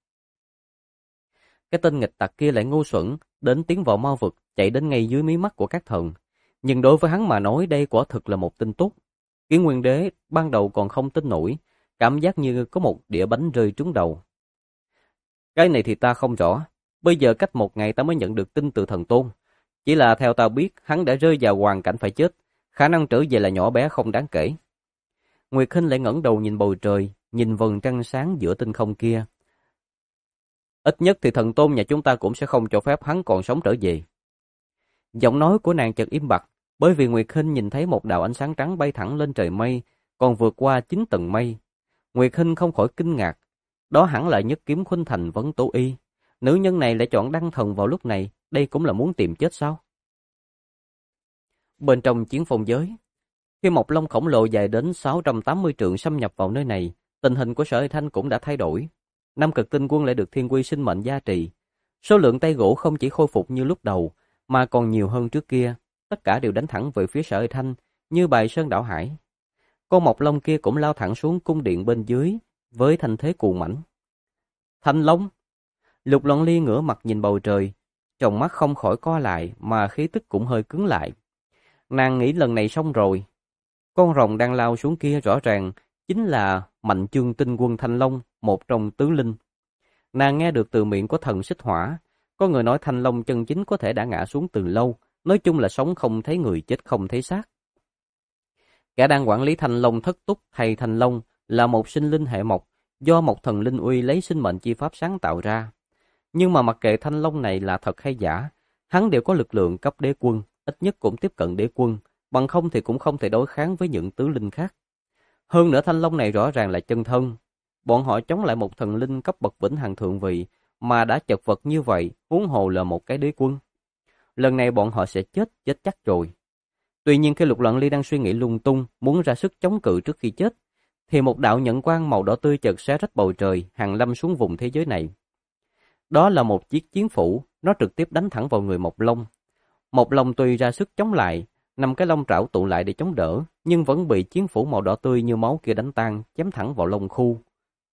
Cái tên nghịch tặc kia lại ngu xuẩn, đến tiến vào ma vực, chạy đến ngay dưới mí mắt của các thần. Nhưng đối với hắn mà nói đây quả thực là một tin tốt. Kiến Nguyên Đế ban đầu còn không tin nổi, cảm giác như có một đĩa bánh rơi trúng đầu. Cái này thì ta không rõ, bây giờ cách 1 ngày ta mới nhận được tin từ thần tôn. Chỉ là theo ta biết, hắn đã rơi vào hoàn cảnh phải chết, khả năng trở về là nhỏ bé không đáng kể. Nguyệt Hinh lại ngẩng đầu nhìn bầu trời, nhìn vầng trăng sáng giữa tinh không kia. Ít nhất thì thần tôn nhà chúng ta cũng sẽ không cho phép hắn còn sống trở về. Giọng nói của nàng chợt im bặt, bởi vì Nguyệt Hinh nhìn thấy một đạo ánh sáng trắng bay thẳng lên trời mây, còn vượt qua 9 tầng mây. Nguyệt Hinh không khỏi kinh ngạc, đó hẳn là Nhất Kiếm Khuynh Thành Vấn Tố Y. Nữ nhân này lại chọn đăng thần vào lúc này, đây cũng là muốn tìm chết sao? Bên trong chiến phong giới, khi Mộc Long khổng lồ dài đến 680 trượng xâm nhập vào nơi này, tình hình của Sở Hy Thanh cũng đã thay đổi. 5 Cực Tinh Quân lại được Thiên Quy sinh mệnh gia trì. Số lượng tay gỗ không chỉ khôi phục như lúc đầu, mà còn nhiều hơn trước kia. Tất cả đều đánh thẳng về phía Sở Hy Thanh, như bài sơn đảo hải. Con Mộc Long kia cũng lao thẳng xuống cung điện bên dưới, với thanh thế cuồng mãnh. Thanh Long! Lục Loan Ly ngửa mặt nhìn bầu trời, tròng mắt không khỏi co lại mà khí tức cũng hơi cứng lại. Nàng nghĩ lần này xong rồi. Con rồng đang lao xuống kia rõ ràng chính là Mạnh Chương Tinh Quân Thanh Long, một trong tứ linh. Nàng nghe được từ miệng của thần Xích Hỏa, có người nói Thanh Long chân chính có thể đã ngã xuống từ lâu, nói chung là sống không thấy người, chết không thấy xác. Kẻ đang quản lý Thanh Long Thất Túc thầy Thanh Long là một sinh linh hệ mộc, do một thần linh uy lấy sinh mệnh chi pháp sáng tạo ra. Nhưng mà mặc kệ Thanh Long này là thật hay giả, hắn đều có lực lượng cấp đế quân, ít nhất cũng tiếp cận đế quân, bằng không thì cũng không thể đối kháng với những tứ linh khác. Hơn nữa Thanh Long này rõ ràng là chân thân. Bọn họ chống lại một thần linh cấp bậc vĩnh hằng thượng vị, mà đã chật vật như vậy, huống hồ là một cái đế quân. Lần này bọn họ sẽ chết chắc rồi. Tuy nhiên khi Lục Loạn Ly đang suy nghĩ lung tung, muốn ra sức chống cự trước khi chết, thì một đạo nhận quang màu đỏ tươi chợt xé rách bầu trời, hàng lâm xuống vùng thế giới này. Đó là một chiếc chiến phủ, nó trực tiếp đánh thẳng vào người Mộc Long. Mộc Long tuy ra sức chống lại, 5 cái lông trảo tụ lại để chống đỡ, nhưng vẫn bị chiến phủ màu đỏ tươi như máu kia đánh tan, chém thẳng vào lông khu.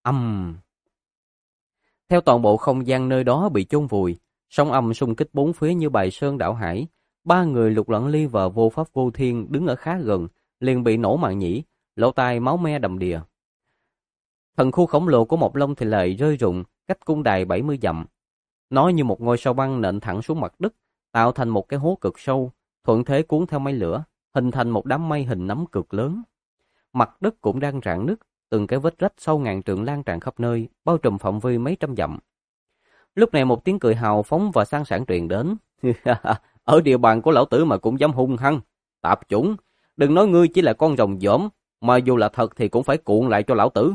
Theo toàn bộ không gian nơi đó bị chôn vùi, sóng âm xung kích bốn phía như bài sơn đảo hải. Ba người Lục Loạn Ly và Vô Pháp Vô Thiên đứng ở khá gần, liền bị nổ màng nhĩ, lỗ tai máu me đầm đìa. Thần khu khổng lồ của Mộc Long thì lại rơi rụng, cách cung đài 70 dặm. Nó như một ngôi sao băng nện thẳng xuống mặt đất, tạo thành một cái hố cực sâu, thuận thế cuốn theo mây lửa, hình thành một đám mây hình nắm cực lớn. Mặt đất cũng đang rạn nứt, từng cái vết rách sâu ngàn trượng lan tràn khắp nơi, bao trùm phạm vi mấy trăm dặm. Lúc này một tiếng cười hào phóng và sang sảng truyền đến. Ở địa bàn của lão tử mà cũng dám hung hăng. Tạp chủng, đừng nói ngươi chỉ là con rồng dởm, mà dù là thật thì cũng phải cuộn lại cho lão tử.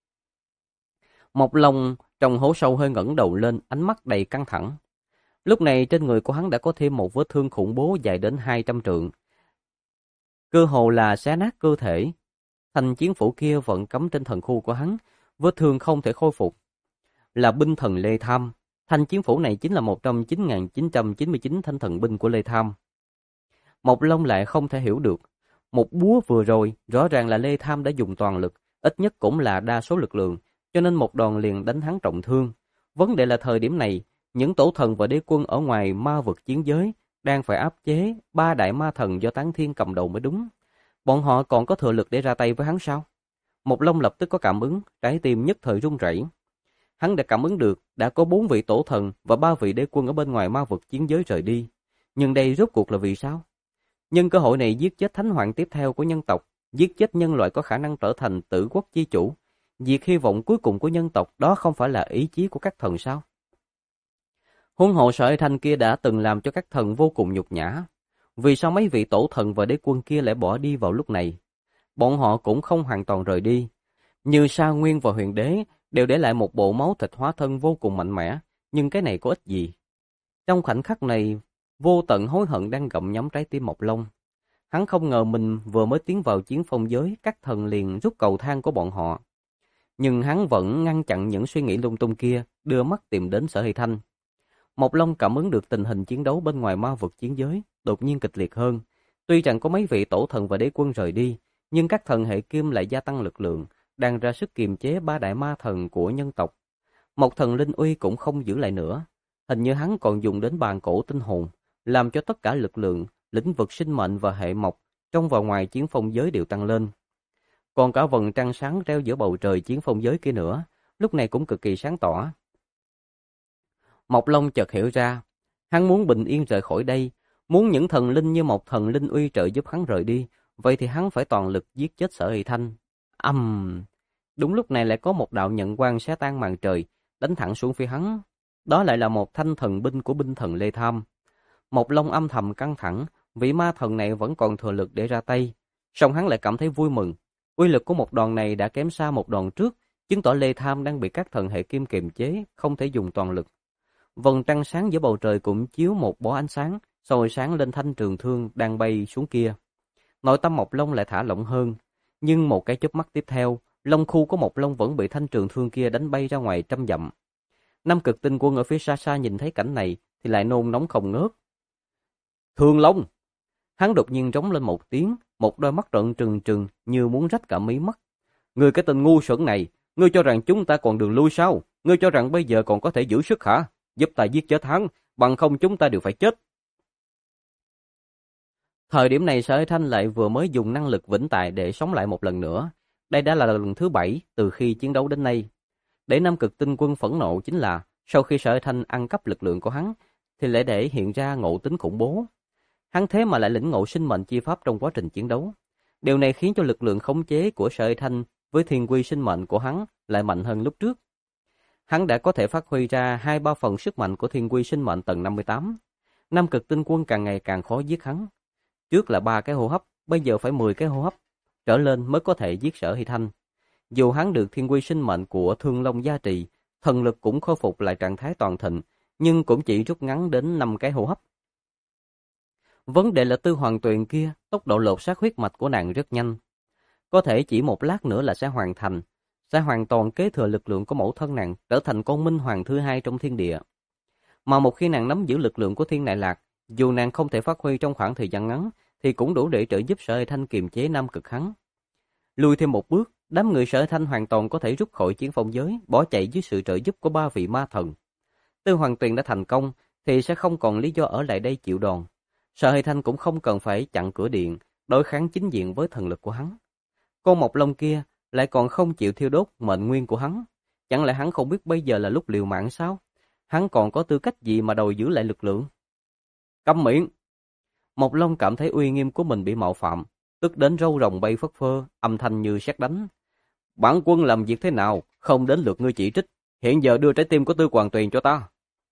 Mộc Long trong hố sâu hơi ngẩng đầu lên, ánh mắt đầy căng thẳng. Lúc này trên người của hắn đã có thêm một vết thương khủng bố dài đến 200 trượng. Cơ hồ là xé nát cơ thể. Thanh chiến phủ kia vẫn cắm trên thần khu của hắn, vết thương không thể khôi phục. Là binh thần Lê Tham. Thanh chiến phủ này chính là một trong 9.999 thanh thần binh của Lê Tham. Mộc Long lại không thể hiểu được. Một búa vừa rồi, rõ ràng là Lê Tham đã dùng toàn lực, ít nhất cũng là đa số lực lượng, cho nên một đòn liền đánh hắn trọng thương. Vấn đề là thời điểm này, những tổ thần và đế quân ở ngoài ma vực chiến giới đang phải áp chế 3 đại ma thần do Tán Thiên cầm đầu mới đúng. Bọn họ còn có thừa lực để ra tay với hắn sao? Mộc Long lập tức có cảm ứng, trái tim nhất thời run rẩy. Hắn đã cảm ứng được đã có 4 vị tổ thần và 3 vị đế quân ở bên ngoài ma vực chiến giới rời đi. Nhưng đây rốt cuộc là vì sao? Nhân cơ hội này giết chết thánh hoàng tiếp theo của nhân tộc, giết chết nhân loại có khả năng trở thành tử quốc chi chủ. Diệt hy vọng cuối cùng của nhân tộc, đó không phải là ý chí của các thần sao? Huống hồ Sợi Thanh kia đã từng làm cho các thần vô cùng nhục nhã. Vì sao mấy vị tổ thần và đế quân kia lại bỏ đi vào lúc này? Bọn họ cũng không hoàn toàn rời đi. Như Sa Nguyên và Huyền Đế đều để lại một bộ máu thịt hóa thân vô cùng mạnh mẽ, nhưng cái này có ích gì? Trong khoảnh khắc này, vô tận hối hận đang gặm nhấm trái tim Mộc Long. Hắn không ngờ mình vừa mới tiến vào chiến phong giới, các thần liền rút cầu thang của bọn họ. Nhưng hắn vẫn ngăn chặn những suy nghĩ lung tung kia, đưa mắt tìm đến Sở Hy Thanh. Mộc Long cảm ứng được tình hình chiến đấu bên ngoài ma vực chiến giới, đột nhiên kịch liệt hơn. Tuy rằng có mấy vị tổ thần và đế quân rời đi, nhưng các thần hệ kim lại gia tăng lực lượng, đang ra sức kiềm chế 3 đại ma thần của nhân tộc. Một thần linh uy cũng không giữ lại nữa. Hình như hắn còn dùng đến bàn cổ tinh hồn, làm cho tất cả lực lượng, lĩnh vực sinh mệnh và hệ mộc trong và ngoài chiến phong giới đều tăng lên. Còn cả vầng trăng sáng treo giữa bầu trời chiến phong giới kia nữa, lúc này cũng cực kỳ sáng tỏ. Mộc Long chợt hiểu ra, hắn muốn bình yên rời khỏi đây, muốn những thần linh như một thần linh uy trợ giúp hắn rời đi, vậy thì hắn phải toàn lực giết chết Sở Hy Thanh. Đúng lúc này lại có một đạo nhận quang xé tan màn trời, đánh thẳng xuống phía hắn. Đó lại là một thanh thần binh của binh thần Lê Tham. Mộc Long âm thầm căng thẳng, vị ma thần này vẫn còn thừa lực để ra tay. Song hắn lại cảm thấy vui mừng. Uy lực của một đòn này đã kém xa một đòn trước, chứng tỏ Lê Tham đang bị các thần hệ kim kiềm chế, không thể dùng toàn lực. Vầng trăng sáng giữa bầu trời cũng chiếu một bó ánh sáng, soi sáng lên thanh trường thương đang bay xuống kia. Nội tâm Mộc Long lại thả lỏng hơn, nhưng một cái chớp mắt tiếp theo, long khu của Mộc Long vẫn bị thanh trường thương kia đánh bay ra ngoài trăm dặm. Năm cực tinh quân ở phía xa xa nhìn thấy cảnh này thì lại nôn nóng không ngớt. Thương Long! Hắn đột nhiên rống lên một tiếng, một đôi mắt trợn trừng trừng như muốn rách cả mí mắt. Ngươi cái tên ngu xuẩn này, ngươi cho rằng chúng ta còn đường lui sao? Ngươi cho rằng bây giờ còn có thể giữ sức hả? Giúp ta giết chết hắn, bằng không chúng ta đều phải chết. Thời điểm này Sở Thanh lại vừa mới dùng năng lực vĩnh tại để sống lại một lần nữa. Đây đã là lần thứ 7 từ khi chiến đấu đến nay. Để năm cực tinh quân phẫn nộ chính là sau khi Sở Thanh ăn cắp lực lượng của hắn thì lại để hiện ra ngộ tính khủng bố. Hắn thế mà lại lĩnh ngộ sinh mệnh chi pháp trong quá trình chiến đấu. Điều này khiến cho lực lượng khống chế của Sở Thanh với thiên quy sinh mệnh của hắn lại mạnh hơn lúc trước. Hắn đã có thể phát huy ra 2-3 phần sức mạnh của thiên quy sinh mệnh tầng 58. Năm cực tinh quân càng ngày càng khó giết hắn. Trước là 3 cái hô hấp, bây giờ phải 10 cái hô hấp trở lên mới có thể giết Sở Hy Thanh. Dù hắn được thiên quy sinh mệnh của Thương Long gia trì, thần lực cũng khôi phục lại trạng thái toàn thịnh, nhưng cũng chỉ rút ngắn đến 5 cái hô hấp. Vấn đề là Tư Hoàng Tuyền kia, tốc độ lột xác huyết mạch của nàng rất nhanh. Có thể chỉ một lát nữa là sẽ hoàn thành, sẽ hoàn toàn kế thừa lực lượng của mẫu thân nàng, trở thành con minh hoàng thứ hai trong thiên địa. Mà một khi nàng nắm giữ lực lượng của Thiên Đại Lạc, dù nàng không thể phát huy trong khoảng thời gian ngắn, thì cũng đủ để trợ giúp Sở Hải Thanh kiềm chế Nam Cực hắn. Lùi thêm một bước, đám người Sở Hải Thanh hoàn toàn có thể rút khỏi chiến phong giới, bỏ chạy dưới sự trợ giúp của 3 vị ma thần. Tư Hoàng Tuyền đã thành công, thì sẽ không còn lý do ở lại đây chịu đòn. Sở Hải Thanh cũng không cần phải chặn cửa điện, đối kháng chính diện với thần lực của hắn. Con Mộc Long kia lại còn không chịu thiêu đốt mệnh nguyên của hắn. Chẳng lẽ hắn không biết bây giờ là lúc liều mạng sao? Hắn còn có tư cách gì mà đòi giữ lại lực lượng? Câm miệng! Mộc Long cảm thấy uy nghiêm của mình bị mạo phạm, tức đến râu rồng bay phất phơ, âm thanh như sét đánh. Bản quân làm việc thế nào, không đến lượt ngươi chỉ trích. Hiện giờ đưa trái tim của Tư Hoàng Tuyền cho ta.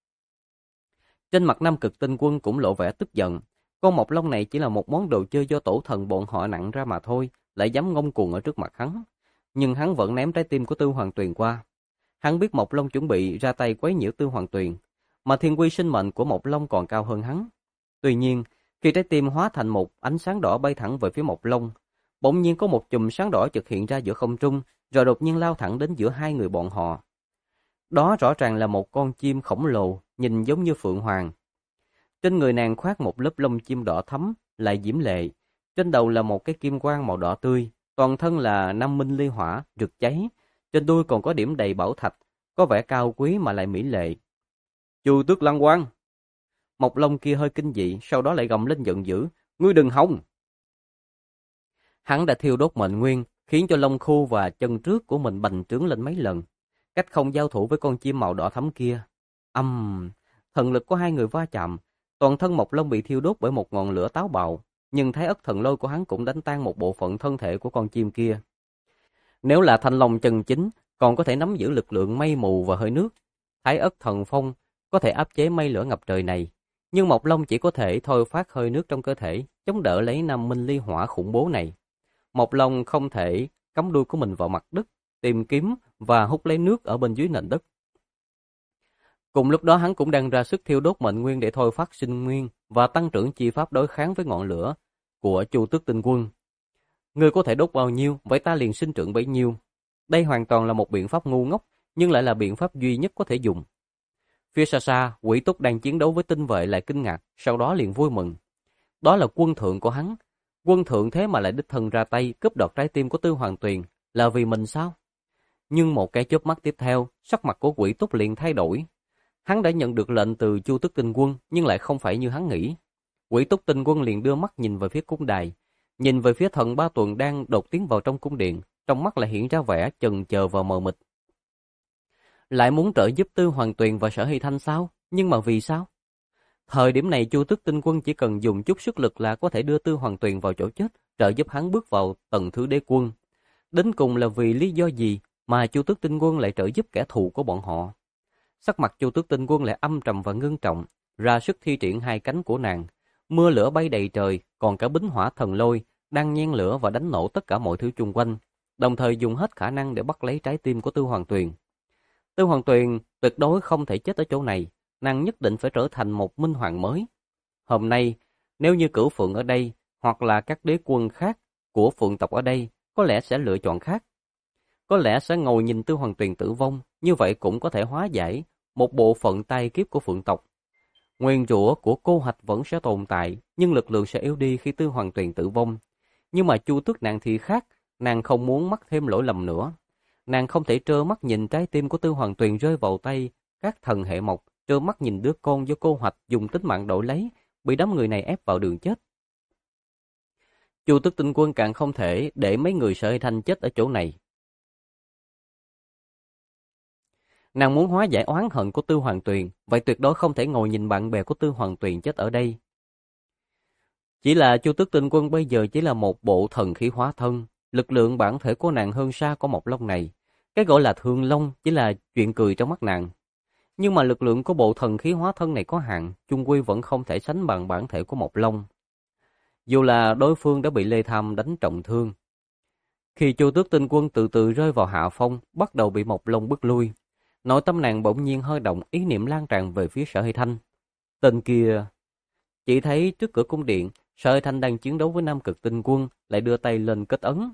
Trên mặt Nam Cực Tinh Quân cũng lộ vẻ tức giận. Con Mộc Long này chỉ là một món đồ chơi do tổ thần bọn họ nặng ra mà thôi, lại dám ngông cuồng ở trước mặt hắn. Nhưng hắn vẫn ném trái tim của Tư Hoàng Tuyền qua. Hắn biết Mộc Long chuẩn bị ra tay quấy nhiễu Tư Hoàng Tuyền, mà thiên quy sinh mệnh của Mộc Long còn cao hơn hắn. Tuy nhiên, khi trái tim hóa thành một ánh sáng đỏ bay thẳng về phía Mộc Long, bỗng nhiên có một chùm sáng đỏ chợt hiện ra giữa không trung, rồi đột nhiên lao thẳng đến giữa hai người bọn họ. Đó rõ ràng là một con chim khổng lồ, nhìn giống như phượng hoàng. Trên người nàng khoác một lớp lông chim đỏ thắm, lại diễm lệ. Trên đầu là một cái kim quang màu đỏ tươi, toàn thân là năm minh ly hỏa, rực cháy. Trên đuôi còn có điểm đầy bảo thạch, có vẻ cao quý mà lại mỹ lệ. Chu Tước Lăng Quang! Mộc Long kia hơi kinh dị, sau đó lại gầm lên giận dữ. Ngươi đừng hòng! Hắn đã thiêu đốt mệnh nguyên, khiến cho lông khô và chân trước của mình bành trướng lên mấy lần. Cách không giao thủ với con chim màu đỏ thắm kia. Thần lực của hai người va chạm, toàn thân Mộc Long bị thiêu đốt bởi một ngọn lửa táo bạo, nhưng Thái Ất Thần Lôi của hắn cũng đánh tan một bộ phận thân thể của con chim kia. Nếu là Thanh Long chân chính, còn có thể nắm giữ lực lượng mây mù và hơi nước. Thái Ất Thần Phong có thể áp chế mây lửa ngập trời này, nhưng Mộc Long chỉ có thể thôi phát hơi nước trong cơ thể, chống đỡ lấy năm minh ly hỏa khủng bố này. Mộc Long không thể cắm đuôi của mình vào mặt đất, tìm kiếm và hút lấy nước ở bên dưới nền đất. Cùng lúc đó hắn cũng đang ra sức thiêu đốt mệnh nguyên để thôi phát sinh nguyên và tăng trưởng chi pháp đối kháng với ngọn lửa của Chu Tước Tinh Quân. Ngươi có thể đốt bao nhiêu, vậy ta liền sinh trưởng bấy nhiêu. Đây hoàn toàn là một biện pháp ngu ngốc, nhưng lại là biện pháp duy nhất có thể dùng. Phía xa xa, Quỷ Túc đang chiến đấu với tinh vệ lại kinh ngạc, sau đó liền vui mừng. Đó là quân thượng của hắn. Quân thượng thế mà lại đích thân ra tay cướp đoạt trái tim của Tư Hoàng Tuyền, là vì mình sao? Nhưng một cái chớp mắt tiếp theo, sắc mặt của Quỷ Túc liền thay đổi. Hắn đã nhận được lệnh từ Chu Tước Tinh Quân, nhưng lại không phải như hắn nghĩ. Quỷ Túc Tinh Quân liền đưa mắt nhìn về phía cung đài, nhìn về phía thần Ba Tuần đang đột tiến vào trong cung điện, trong mắt lại hiện ra vẻ chần chờ và mờ mịt. Lại muốn trợ giúp Tư Hoàng Tuyền và Sở Hy Thanh sao? Nhưng mà vì sao? Thời điểm này Chu Tước Tinh Quân chỉ cần dùng chút sức lực là có thể đưa Tư Hoàng Tuyền vào chỗ chết, trợ giúp hắn bước vào tầng thứ đế quân. Đến cùng là vì lý do gì mà Chu Tước Tinh Quân lại trợ giúp kẻ thù của bọn họ? Sắc mặt Chu Tước Tinh Quân lại âm trầm và ngưng trọng, ra sức thi triển hai cánh của nàng. Mưa lửa bay đầy trời, còn cả bính hỏa thần lôi đang nhen lửa và đánh nổ tất cả mọi thứ chung quanh, đồng thời dùng hết khả năng để bắt lấy trái tim của Tư Hoàng Tuyền. Tư Hoàng Tuyền tuyệt đối không thể chết ở chỗ này, nàng nhất định phải trở thành một minh hoàng mới. Hôm nay, nếu như Cửu Phượng ở đây, hoặc là các đế quân khác của Phượng tộc ở đây, có lẽ sẽ lựa chọn khác. Có lẽ sẽ ngồi nhìn Tư Hoàng Tuyền tử vong, như vậy cũng có thể hóa giải một bộ phận tai kiếp của Phượng tộc. Nguyền rủa của cô Hạch vẫn sẽ tồn tại, nhưng lực lượng sẽ yếu đi khi Tư Hoàng Tuyền tử vong. Nhưng mà Chu Tước nàng thì khác, nàng không muốn mắc thêm lỗi lầm nữa. Nàng không thể trơ mắt nhìn trái tim của Tư Hoàng Tuyền rơi vào tay các thần hệ mộc, trơ mắt nhìn đứa con do cô Hạch dùng tính mạng đổi lấy, bị đám người này ép vào đường chết. Chu Tước Tinh Quân càng không thể để mấy người Sở Hy Thanh chết ở chỗ này. Nàng muốn hóa giải oán hận của Tư Hoàng Tuyền, vậy tuyệt đối không thể ngồi nhìn bạn bè của Tư Hoàng Tuyền chết ở đây. Chỉ là Chu Tước Tinh Quân bây giờ chỉ là một bộ thần khí hóa thân, lực lượng bản thể của nàng hơn xa của Mộc Long này. Cái gọi là Thương Long chỉ là chuyện cười trong mắt nàng. Nhưng mà lực lượng của bộ thần khí hóa thân này có hạn, chung quy vẫn không thể sánh bằng bản thể của Mộc Long. Dù là đối phương đã bị Lê Tham đánh trọng thương. Khi Chu Tước Tinh Quân từ từ rơi vào hạ phong, bắt đầu bị Mộc Long bức lui, nội tâm nàng bỗng nhiên hơi động, ý niệm lan tràn về phía Sở Hy Thanh. Tên kia chỉ thấy trước cửa cung điện, Sở Hải Thanh đang chiến đấu với Nam Cực Tinh Quân, lại đưa tay lên kết ấn.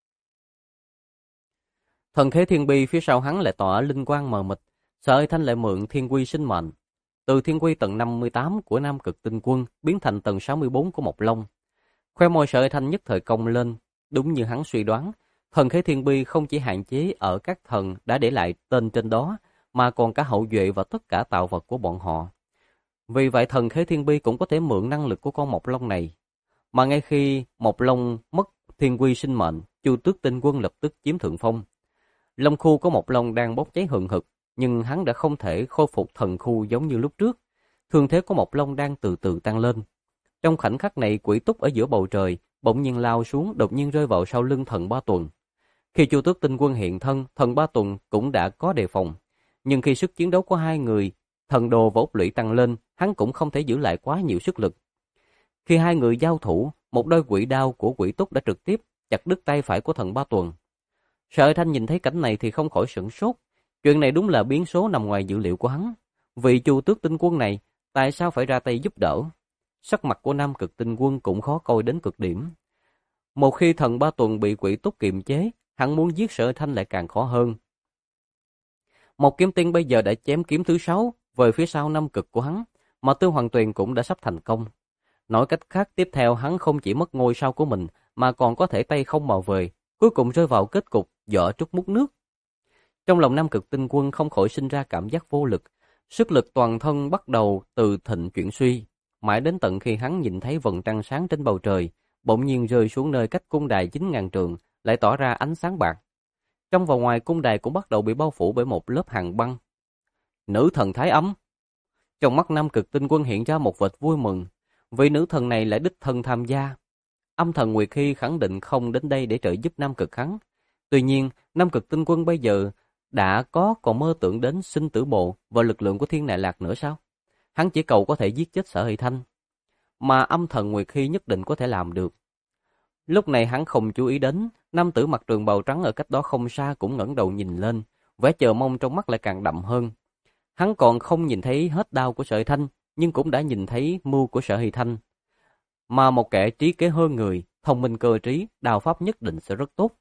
Thần thế thiên bi phía sau hắn lại tỏa linh quang mờ mịt, Sở Hải Thanh lại mượn thiên quy sinh mệnh, từ thiên quy tầng 58 của Nam Cực Tinh Quân biến thành tầng 64 của Mộc Long. Khoe môi Sở Hải Thanh nhất thời cong lên, đúng như hắn suy đoán, thần thế thiên bi không chỉ hạn chế ở các thần đã để lại tên trên đó, mà còn cả hậu duệ và tất cả tạo vật của bọn họ. Vì vậy thần thế thiên bi cũng có thể mượn năng lực của con Mộc Long này. Mà ngay khi Mộc Long mất thiên quy sinh mệnh, Chu Tước Tinh Quân lập tức chiếm thượng phong. Long khu của Mộc Long đang bốc cháy hừng hực, nhưng hắn đã không thể khôi phục thần khu giống như lúc trước. Thương thế của Mộc Long đang từ từ tăng lên. Trong khoảnh khắc này, Quỷ Túc ở giữa bầu trời bỗng nhiên lao xuống, đột nhiên rơi vào sau lưng thần Ba Tuần. Khi Chu Tước Tinh Quân hiện thân, thần Ba Tuần cũng đã có đề phòng. Nhưng khi sức chiến đấu của hai người, thần đồ và ốc lũy tăng lên, hắn cũng không thể giữ lại quá nhiều sức lực. Khi hai người giao thủ, một đôi quỷ đao của Quỷ Túc đã trực tiếp chặt đứt tay phải của thần Ba Tuần. Sở Hải Thanh nhìn thấy cảnh này thì không khỏi sửng sốt. Chuyện này đúng là biến số nằm ngoài dự liệu của hắn. Vì Chu Tước Tinh Quân này, tại sao phải ra tay giúp đỡ? Sắc mặt của Nam Cực Tinh Quân cũng khó coi đến cực điểm. Một khi thần Ba Tuần bị Quỷ Túc kiềm chế, hắn muốn giết Sở Hải Thanh lại càng khó hơn. Một kiếm tiên bây giờ đã chém kiếm thứ 6 về phía sau Nam Cực của hắn, mà Tư Hoàng Tuyền cũng đã sắp thành công. Nói cách khác, tiếp theo hắn không chỉ mất ngôi sao của mình, mà còn có thể tay không mà về, cuối cùng rơi vào kết cục dở trút múc nước. Trong lòng Nam Cực Tinh Quân không khỏi sinh ra cảm giác vô lực, sức lực toàn thân bắt đầu từ thịnh chuyển suy, mãi đến tận khi hắn nhìn thấy vầng trăng sáng trên bầu trời, bỗng nhiên rơi xuống nơi cách cung đài 9.000 trượng, lại tỏa ra ánh sáng bạc. Trong và ngoài cung đài cũng bắt đầu bị bao phủ bởi một lớp hàng băng. Nữ thần Thái Âm. Trong mắt Nam Cực Tinh Quân hiện ra một vệt vui mừng, vì nữ thần này lại đích thân tham gia. Âm thần Nguyệt Hy khẳng định không đến đây để trợ giúp Nam Cực hắn. Tuy nhiên, Nam Cực Tinh Quân bây giờ đã còn mơ tưởng đến sinh tử bộ và lực lượng của Thiên Nại Lạc nữa sao? Hắn chỉ cầu có thể giết chết Sở Hải Thanh, mà âm thần Nguyệt Hy nhất định có thể làm được. Lúc này hắn không chú ý đến, nam tử mặc trường bào trắng ở cách đó không xa cũng ngẩng đầu nhìn lên, vẻ chờ mong trong mắt lại càng đậm hơn. Hắn còn không nhìn thấy hết đao của Sở Hải Thanh, nhưng cũng đã nhìn thấy mưu của Sở Hải Thanh. Mà một kẻ trí kế hơn người, thông minh cơ trí, đao pháp nhất định sẽ rất tốt.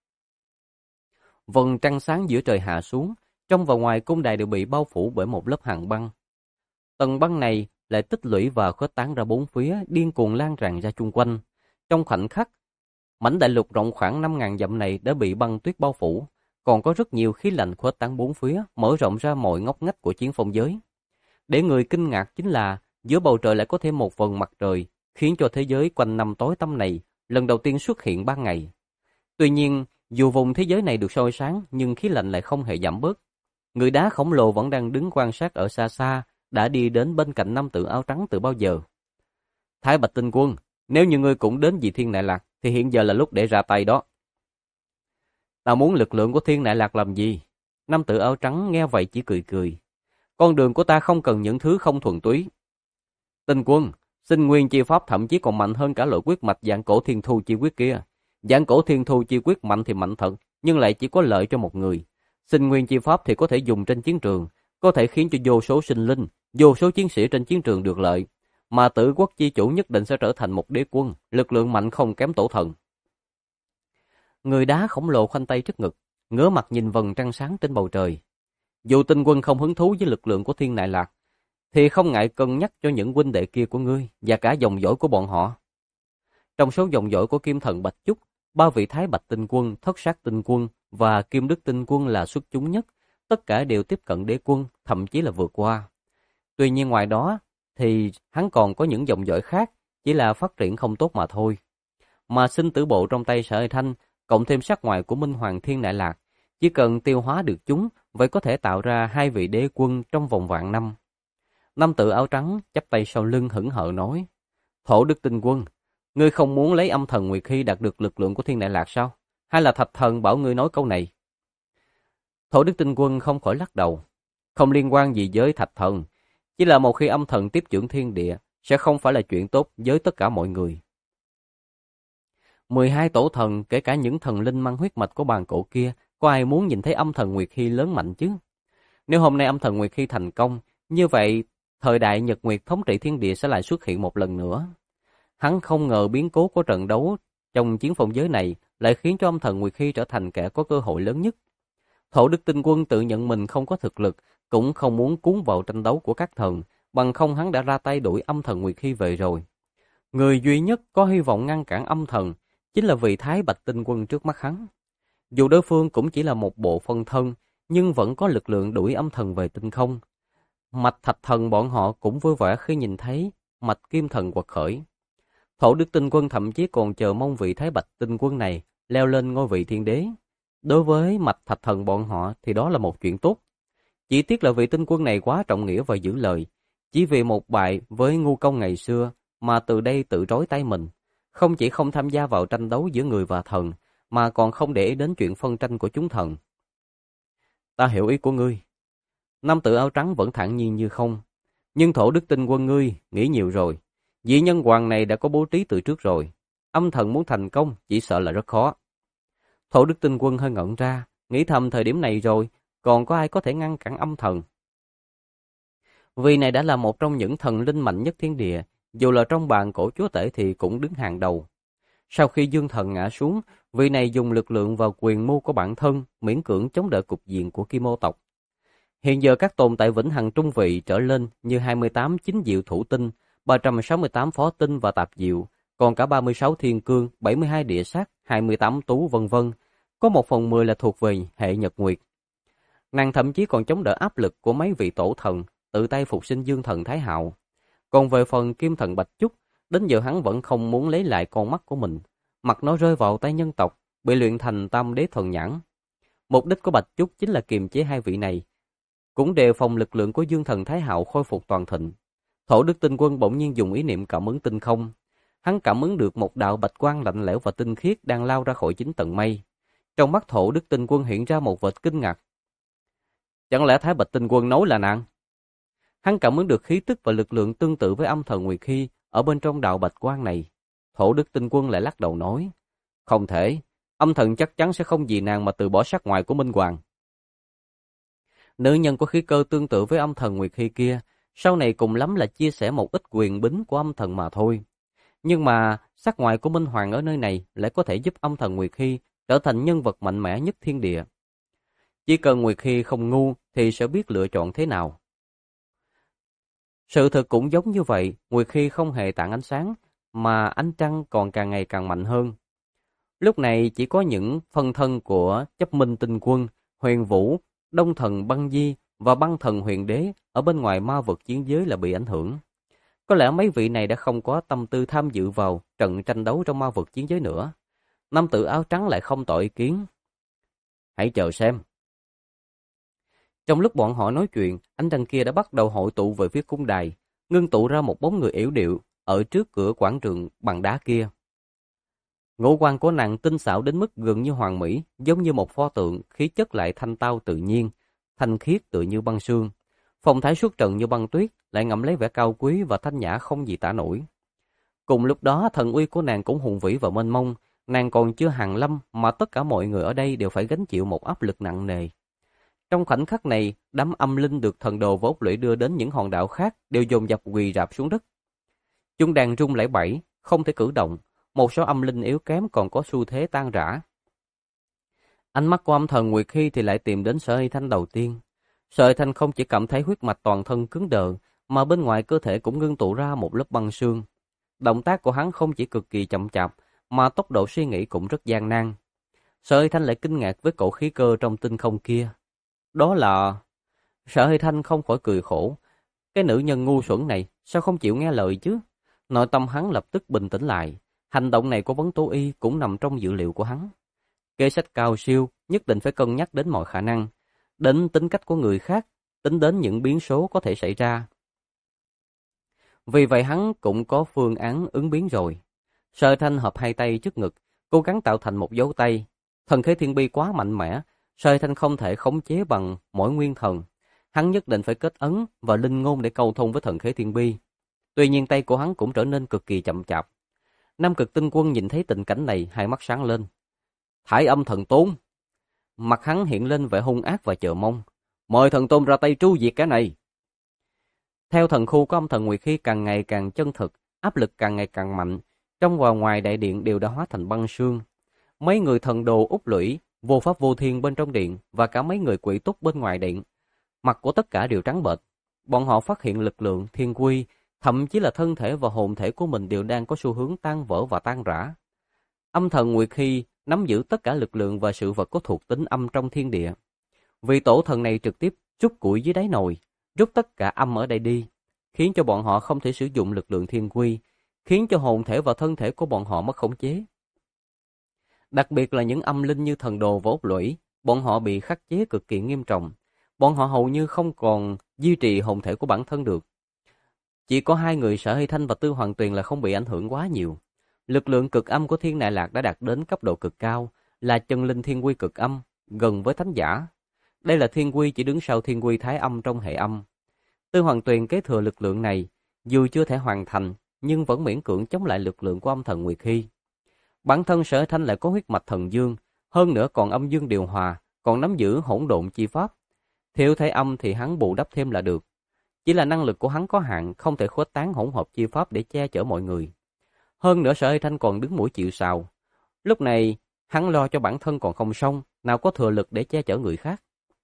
Vầng trăng sáng giữa trời hạ xuống, trong và ngoài cung đài đều bị bao phủ bởi một lớp hàng băng. Tầng băng này lại tích lũy và khuếch tán ra bốn phía, điên cuồng lan tràn ra chung quanh. Trong khoảnh khắc, mảnh đại lục rộng khoảng 5.000 dặm này đã bị băng tuyết bao phủ, còn có rất nhiều khí lạnh khuếch tán bốn phía, mở rộng ra mọi ngóc ngách của chiến phong giới. Để người kinh ngạc chính là giữa bầu trời lại có thêm một vầng mặt trời, khiến cho thế giới quanh năm tối tăm này lần đầu tiên xuất hiện ban ngày. Tuy nhiên, dù vùng thế giới này được soi sáng, nhưng khí lạnh lại không hề giảm bớt. Người đá khổng lồ vẫn đang đứng quan sát ở xa xa, đã đi đến bên cạnh nam tử áo trắng từ bao giờ. Thái Bạch Tinh Quân, nếu như ngươi cũng đến vì Thiên Nại Lạc, thì hiện giờ là lúc để ra tay đó. Ta muốn lực lượng của Thiên Nại Lạc làm gì? Nam tử áo trắng nghe vậy chỉ cười cười. Con đường của ta không cần những thứ không thuần túy. Tinh Quân, sinh nguyên chi pháp thậm chí còn mạnh hơn cả loại quyết mạch Vạn Cổ Thiên Thu chi quyết kia. Vạn Cổ Thiên Thu chi quyết mạnh thì mạnh thật, nhưng lại chỉ có lợi cho một người. Sinh nguyên chi pháp thì có thể dùng trên chiến trường, có thể khiến cho vô số sinh linh, vô số chiến sĩ trên chiến trường được lợi. Mà Tử Quốc chi chủ nhất định sẽ trở thành một đế quân, lực lượng mạnh không kém tổ thần. Người đá khổng lồ khoanh tay trước ngực, ngửa mặt nhìn vầng trăng sáng trên bầu trời. Dù Tinh Quân không hứng thú với lực lượng của Thiên Nại Lạc, thì không ngại cân nhắc cho những huynh đệ kia của ngươi và cả dòng dõi của bọn họ. Trong số dòng dõi của Kim Thần Bạch Chúc, 3 vị Thái Bạch Tinh Quân, Thất Sát Tinh Quân và Kim Đức Tinh Quân là xuất chúng nhất, tất cả đều tiếp cận đế quân, thậm chí là vượt qua. Tuy nhiên ngoài đó thì hắn còn có những dòng dõi khác, chỉ là phát triển không tốt mà thôi. Mà sinh tử bộ trong tay Sở Hải Thanh, cộng thêm sắc ngoài của Minh Hoàng Thiên Nại Lạc, chỉ cần tiêu hóa được chúng, vậy có thể tạo ra 2 vị đế quân trong vòng vạn năm. Nam tử áo trắng chắp tay sau lưng hững hờ nói: Thổ Đức Tinh Quân, ngươi không muốn lấy âm thần Nguyệt Hy đạt được lực lượng của Thiên Nại Lạc sao? Hay là Thạch Thần bảo ngươi nói câu này? Thổ Đức Tinh Quân không khỏi lắc đầu. Không liên quan gì với Thạch Thần, chỉ là một khi âm thần tiếp trưởng thiên địa, sẽ không phải là chuyện tốt với tất cả mọi người. 12 tổ thần, kể cả những thần linh mang huyết mạch của bàn cổ kia, có ai muốn nhìn thấy âm thần Nguyệt Hy lớn mạnh chứ? Nếu hôm nay âm thần Nguyệt Hy thành công, như vậy thời đại Nhật Nguyệt thống trị thiên địa sẽ lại xuất hiện một lần nữa. Hắn không ngờ biến cố của trận đấu trong chiến phong giới này lại khiến cho âm thần Nguyệt Hy trở thành kẻ có cơ hội lớn nhất. Thổ Đức Tinh Quân tự nhận mình không có thực lực, cũng không muốn cuốn vào tranh đấu của các thần, bằng không hắn đã ra tay đuổi âm thần Nguyệt Hy về rồi. Người duy nhất có hy vọng ngăn cản âm thần chính là vị Thái Bạch Tinh Quân trước mắt hắn. Dù đối phương cũng chỉ là một bộ phân thân, nhưng vẫn có lực lượng đuổi âm thần về tinh không. Mạch Thạch Thần bọn họ cũng vui vẻ khi nhìn thấy Mạch Kim Thần quật khởi. Thổ Đức Tinh Quân thậm chí còn chờ mong vị Thái Bạch Tinh Quân này leo lên ngôi vị thiên đế. Đối với Mạch Thạch Thần bọn họ thì đó là một chuyện tốt. Chỉ tiếc là vị tinh quân này quá trọng nghĩa và giữ lời. Chỉ vì một bại với ngu công ngày xưa mà từ đây tự rối tay mình. Không chỉ không tham gia vào tranh đấu giữa người và thần, mà còn không để ý đến chuyện phân tranh của chúng thần. Ta hiểu ý của ngươi. Nam tử áo trắng vẫn thản nhiên như không. Nhưng Thổ Đức Tinh Quân ngươi nghĩ nhiều rồi. Vị nhân hoàng này đã có bố trí từ trước rồi. Âm thần muốn thành công chỉ sợ là rất khó. Thổ Đức Tinh Quân hơi ngẩn ra, nghĩ thầm thời điểm này rồi, còn có ai có thể ngăn cản âm thần. Vì này đã là một trong những thần linh mạnh nhất thiên địa, dù là trong bàn cổ chúa tể thì cũng đứng hàng đầu. Sau khi Dương Thần ngã xuống, vị này dùng lực lượng và quyền mưu của bản thân miễn cưỡng chống đỡ cục diện của Kim Ô tộc. Hiện giờ các tồn tại vĩnh hằng trung vị trở lên như 28 chính diệu thủ tinh, 368 phó tinh và tạp diệu, còn cả 36 thiên cương, 72 địa sát, 28 tú vân vân, có 1/10 là thuộc về hệ Nhật Nguyệt. Nàng thậm chí còn chống đỡ áp lực của mấy vị tổ thần, tự tay phục sinh Dương Thần Thái Hạo. Còn về phần Kim Thần Bạch Chúc, đến giờ hắn vẫn không muốn lấy lại con mắt của mình, mặc nó rơi vào tay nhân tộc, bị luyện thành Tam Đế Thần Nhãn. Mục đích của Bạch Chúc chính là kiềm chế hai vị này, cũng đề phòng lực lượng của Dương Thần Thái Hạo khôi phục toàn thịnh. Thổ Đức Tinh Quân bỗng nhiên dùng ý niệm cảm ứng tinh không. Hắn cảm ứng được một đạo bạch quang lạnh lẽo và tinh khiết đang lao ra khỏi chính tầng mây. Trong mắt Thổ Đức Tinh Quân hiện ra một vệt kinh ngạc. Chẳng lẽ Thái Bạch Tinh Quân nói là nàng? Hắn cảm ứng được khí tức và lực lượng tương tự với âm thần Nguyệt Hy ở bên trong đạo bạch quang này. Thổ Đức Tinh Quân lại lắc đầu nói, không thể, âm thần chắc chắn sẽ không vì nàng mà từ bỏ sắc ngoài của Minh Hoàng. Nữ nhân có khí cơ tương tự với âm thần Nguyệt Hy kia, sau này cùng lắm là chia sẻ một ít quyền bính của âm thần mà thôi. Nhưng mà sắc ngoài của Minh Hoàng ở nơi này lại có thể giúp âm thần Nguyệt Hy trở thành nhân vật mạnh mẽ nhất thiên địa. Chỉ cần Nguyệt Hy không ngu thì sẽ biết lựa chọn thế nào. Sự thật cũng giống như vậy, Nguyệt Hy không hề tản ánh sáng, mà ánh trăng còn càng ngày càng mạnh hơn. Lúc này chỉ có những phân thân của Chấp Minh Tinh Quân, Huyền Vũ, Đông Thần Băng Di và Băng Thần Huyền Đế ở bên ngoài ma vực chiến giới là bị ảnh hưởng. Có lẽ mấy vị này đã không có tâm tư tham dự vào trận tranh đấu trong ma vực chiến giới nữa. Nam tử áo trắng lại không tỏ ý kiến. Hãy chờ xem. Trong lúc bọn họ nói chuyện, ánh trăng kia đã bắt đầu hội tụ về phía cung đài, ngưng tụ ra một bóng người yểu điệu ở trước cửa quảng trường bằng đá kia. Ngũ quan của nàng tinh xảo đến mức gần như hoàn mỹ, giống như một pho tượng, khí chất lại thanh tao tự nhiên, thanh khiết tự như băng sương. Phong thái xuất trần như băng tuyết, lại ngậm lấy vẻ cao quý và thanh nhã không gì tả nổi. Cùng lúc đó, thần uy của nàng cũng hùng vĩ và mênh mông, nàng còn chưa hàng lâm mà tất cả mọi người ở đây đều phải gánh chịu một áp lực nặng nề. Trong khoảnh khắc này, đám âm linh được thần đồ và ốc lũy đưa đến những hòn đảo khác đều dồn dập quỳ rạp xuống đất. Chúng đang rung lẩy bẩy, không thể cử động, một số âm linh yếu kém còn có xu thế tan rã. Ánh mắt của âm thần Nguyệt Hy thì lại tìm đến Sở Hy Thanh đầu tiên. Sở Hy Thanh không chỉ cảm thấy huyết mạch toàn thân cứng đờ, mà bên ngoài cơ thể cũng ngưng tụ ra một lớp băng sương. Động tác của hắn không chỉ cực kỳ chậm chạp, mà tốc độ suy nghĩ cũng rất gian nan. Sở Hy Thanh lại kinh ngạc với cổ khí cơ trong tinh không kia. Đó là... Sở Hy Thanh không khỏi cười khổ. Cái nữ nhân ngu xuẩn này sao không chịu nghe lời chứ? Nội tâm hắn lập tức bình tĩnh lại. Hành động này của Vấn Tố Y cũng nằm trong dự liệu của hắn. Kế sách cao siêu nhất định phải cân nhắc đến mọi khả năng, đến tính cách của người khác, tính đến những biến số có thể xảy ra. Vì vậy hắn cũng có phương án ứng biến rồi. Sở Thanh hợp hai tay trước ngực, cố gắng tạo thành một dấu tay. Thần khí thiên bi quá mạnh mẽ, Sở Thanh không thể khống chế bằng mỗi nguyên thần. Hắn nhất định phải kết ấn và linh ngôn để câu thông với thần khí thiên bi. Tuy nhiên tay của hắn cũng trở nên cực kỳ chậm chạp. Nam Cực Tinh Quân nhìn thấy tình cảnh này, hai mắt sáng lên. Thải Âm Thần Tôn! Mặt hắn hiện lên vẻ hung ác và chờ mong. Mời thần tôn ra tay tru diệt cái này. Theo thần khu của âm thần Nguyệt Hy càng ngày càng chân thực, áp lực càng ngày càng mạnh, trong và ngoài đại điện đều đã hóa thành băng sương. Mấy người thần đồ út lũy, vô pháp vô thiên bên trong điện và cả mấy người quỷ túc bên ngoài điện, mặt của tất cả đều trắng bệch. Bọn họ phát hiện lực lượng thiên quy, thậm chí là thân thể và hồn thể của mình đều đang có xu hướng tan vỡ và tan rã. Âm thần Nguyệt Hy nắm giữ tất cả lực lượng và sự vật có thuộc tính âm trong thiên địa. Vị tổ thần này trực tiếp trút củi dưới đáy nồi, rút tất cả âm ở đây đi, khiến cho bọn họ không thể sử dụng lực lượng thiên quy, khiến cho hồn thể và thân thể của bọn họ mất khống chế. Đặc biệt là những âm linh như thần đồ và út lũy, bọn họ bị khắc chế cực kỳ nghiêm trọng. Bọn họ hầu như không còn duy trì hồn thể của bản thân được. Chỉ có hai người Sở Hy Thanh và Tư Hoàng Tuyền là không bị ảnh hưởng quá nhiều. Lực lượng cực âm của Thiên Nại Lạc đã đạt đến cấp độ cực cao, là chân linh thiên quy cực âm, gần với thánh giả. Đây là thiên quy chỉ đứng sau thiên quy thái âm trong hệ âm. Tư Hoàng Tuyền kế thừa lực lượng này, dù chưa thể hoàn thành, nhưng vẫn miễn cưỡng chống lại lực lượng của âm thần Nguyệt Hy. Bản thân Sở Hy Thanh lại có huyết mạch thần dương, hơn nữa còn âm dương điều hòa, còn nắm giữ hỗn độn chi pháp. Thiếu thái âm thì hắn bù đắp thêm là được. Chỉ là năng lực của hắn có hạn, không thể khuếch tán hỗn hợp chi pháp để che chở mọi người. Hơn nữa Sở Hy Thanh còn đứng mũi chịu sào. Lúc này, hắn lo cho bản thân còn không xong, nào có thừa lực để che chở người khác.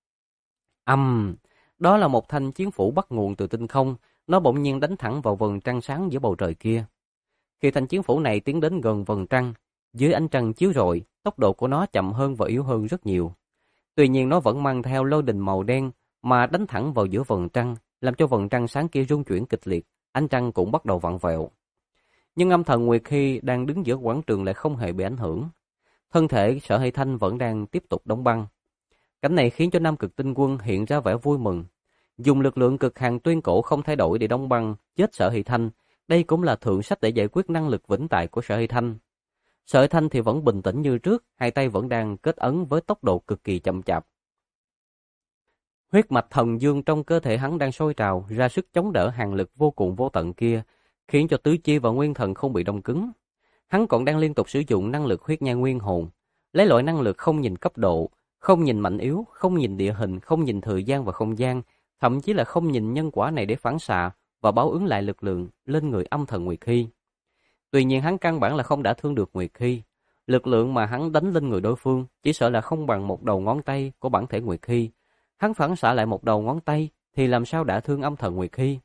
Đó là một thanh chiến phủ bắt nguồn từ tinh không, nó bỗng nhiên đánh thẳng vào vầng trăng sáng giữa bầu trời kia. Khi thanh chiến phủ này tiến đến gần vầng trăng, dưới ánh trăng chiếu rọi, tốc độ của nó chậm hơn và yếu hơn rất nhiều. Tuy nhiên nó vẫn mang theo lôi đình màu đen mà đánh thẳng vào giữa vầng trăng, làm cho vầng trăng sáng kia rung chuyển kịch liệt, ánh trăng cũng bắt đầu vặn vẹo. Nhưng âm thần Nguyệt Hy đang đứng giữa quảng trường lại không hề bị ảnh hưởng. Thân thể Sở Hy Thanh vẫn đang tiếp tục đóng băng. Cảnh này khiến cho Nam Cực Tinh Quân hiện ra vẻ vui mừng. Dùng lực lượng cực hàn tuyên cổ không thay đổi để đóng băng, chết Sở Hy Thanh. Đây cũng là thượng sách để giải quyết năng lực vĩnh tại của Sở Hy Thanh. Sở Hy Thanh thì vẫn bình tĩnh như trước, hai tay vẫn đang kết ấn với tốc độ cực kỳ chậm chạp. Huyết mạch thần dương trong cơ thể hắn đang sôi trào, ra sức chống đỡ hàn lực vô cùng vô tận kia, khiến cho tứ chi và nguyên thần không bị đông cứng. Hắn còn đang liên tục sử dụng năng lực huyết nhai nguyên hồn, lấy loại năng lực không nhìn cấp độ, không nhìn mạnh yếu, không nhìn địa hình, không nhìn thời gian và không gian, thậm chí là không nhìn nhân quả này để phản xạ và báo ứng lại lực lượng lên người âm thần Nguyệt Hy. Tuy nhiên hắn căn bản là không đả thương được Nguyệt Hy. Lực lượng mà hắn đánh lên người đối phương chỉ sợ là không bằng một đầu ngón tay của bản thể Nguyệt Hy. Hắn phản xạ lại một đầu ngón tay thì làm sao đả thương âm thần Nguyệt Hy.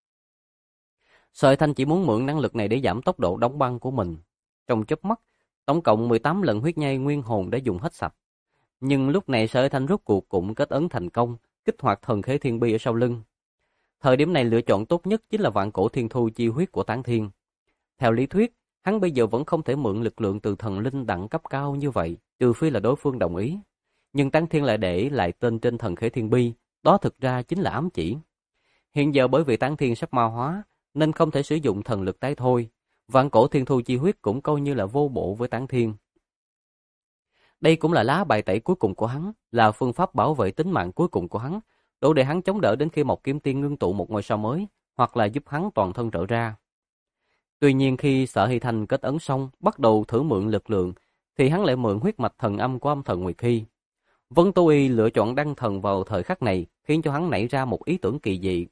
Sợi Thanh chỉ muốn mượn năng lực này để giảm tốc độ đóng băng của mình. Trong chớp mắt, tổng cộng 18 lần huyết nhai nguyên hồn đã dùng hết sạch. Nhưng lúc này Sợi Thanh rốt cuộc cũng kết ấn thành công, kích hoạt thần khế thiên bi ở sau lưng. Thời điểm này lựa chọn tốt nhất chính là vạn cổ thiên thu chi huyết của Tán Thiên. Theo lý thuyết, hắn bây giờ vẫn không thể mượn lực lượng từ thần linh đẳng cấp cao như vậy, trừ phi là đối phương đồng ý. Nhưng Tán Thiên lại để lại tên trên thần khế thiên bi, đó thực ra chính là ám chỉ. Hiện giờ bởi vì Tán Thiên sắp ma hóa, nên không thể sử dụng thần lực tái thôi. Vạn cổ thiên thu chi huyết cũng coi như là vô bổ với Tán Thiên. Đây cũng là lá bài tẩy cuối cùng của hắn, là phương pháp bảo vệ tính mạng cuối cùng của hắn, đủ để hắn chống đỡ đến khi Mộc Kiếm Tiên ngưng tụ một ngôi sao mới, hoặc là giúp hắn toàn thân trở ra. Tuy nhiên khi Sở Hy Thanh kết ấn xong, bắt đầu thử mượn lực lượng, thì hắn lại mượn huyết mạch thần âm của âm thần Nguyệt Hy. Vân Tô Y lựa chọn đăng thần vào thời khắc này, khiến cho hắn nảy ra một ý tưởng kỳ dị.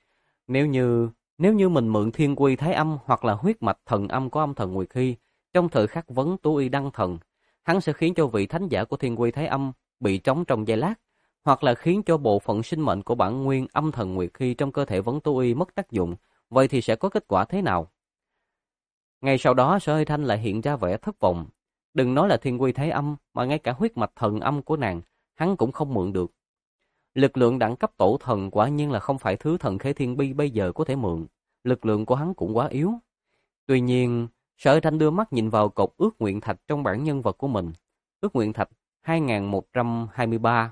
Nếu như mình mượn thiên quy thái âm hoặc là huyết mạch thần âm của âm thần Nguyệt Hy, trong thời khắc Vân Tô Y đăng thần, hắn sẽ khiến cho vị thánh giả của thiên quy thái âm bị trống trong giây lát, hoặc là khiến cho bộ phận sinh mệnh của bản nguyên âm thần Nguyệt Hy trong cơ thể Vân Tô Y mất tác dụng. Vậy thì sẽ có kết quả thế nào? Ngay sau đó Sở Hy Thanh lại hiện ra vẻ thất vọng. Đừng nói là thiên quy thái âm, mà ngay cả huyết mạch thần âm của nàng, hắn cũng không mượn được. Lực lượng đẳng cấp tổ thần quả nhiên là không phải thứ thần khế thiên bi bây giờ có thể mượn. Lực lượng của hắn cũng quá yếu. Tuy nhiên, Sở Hy Thanh đưa mắt nhìn vào cột ước nguyện thạch trong bản nhân vật của mình. Ước nguyện thạch 2123.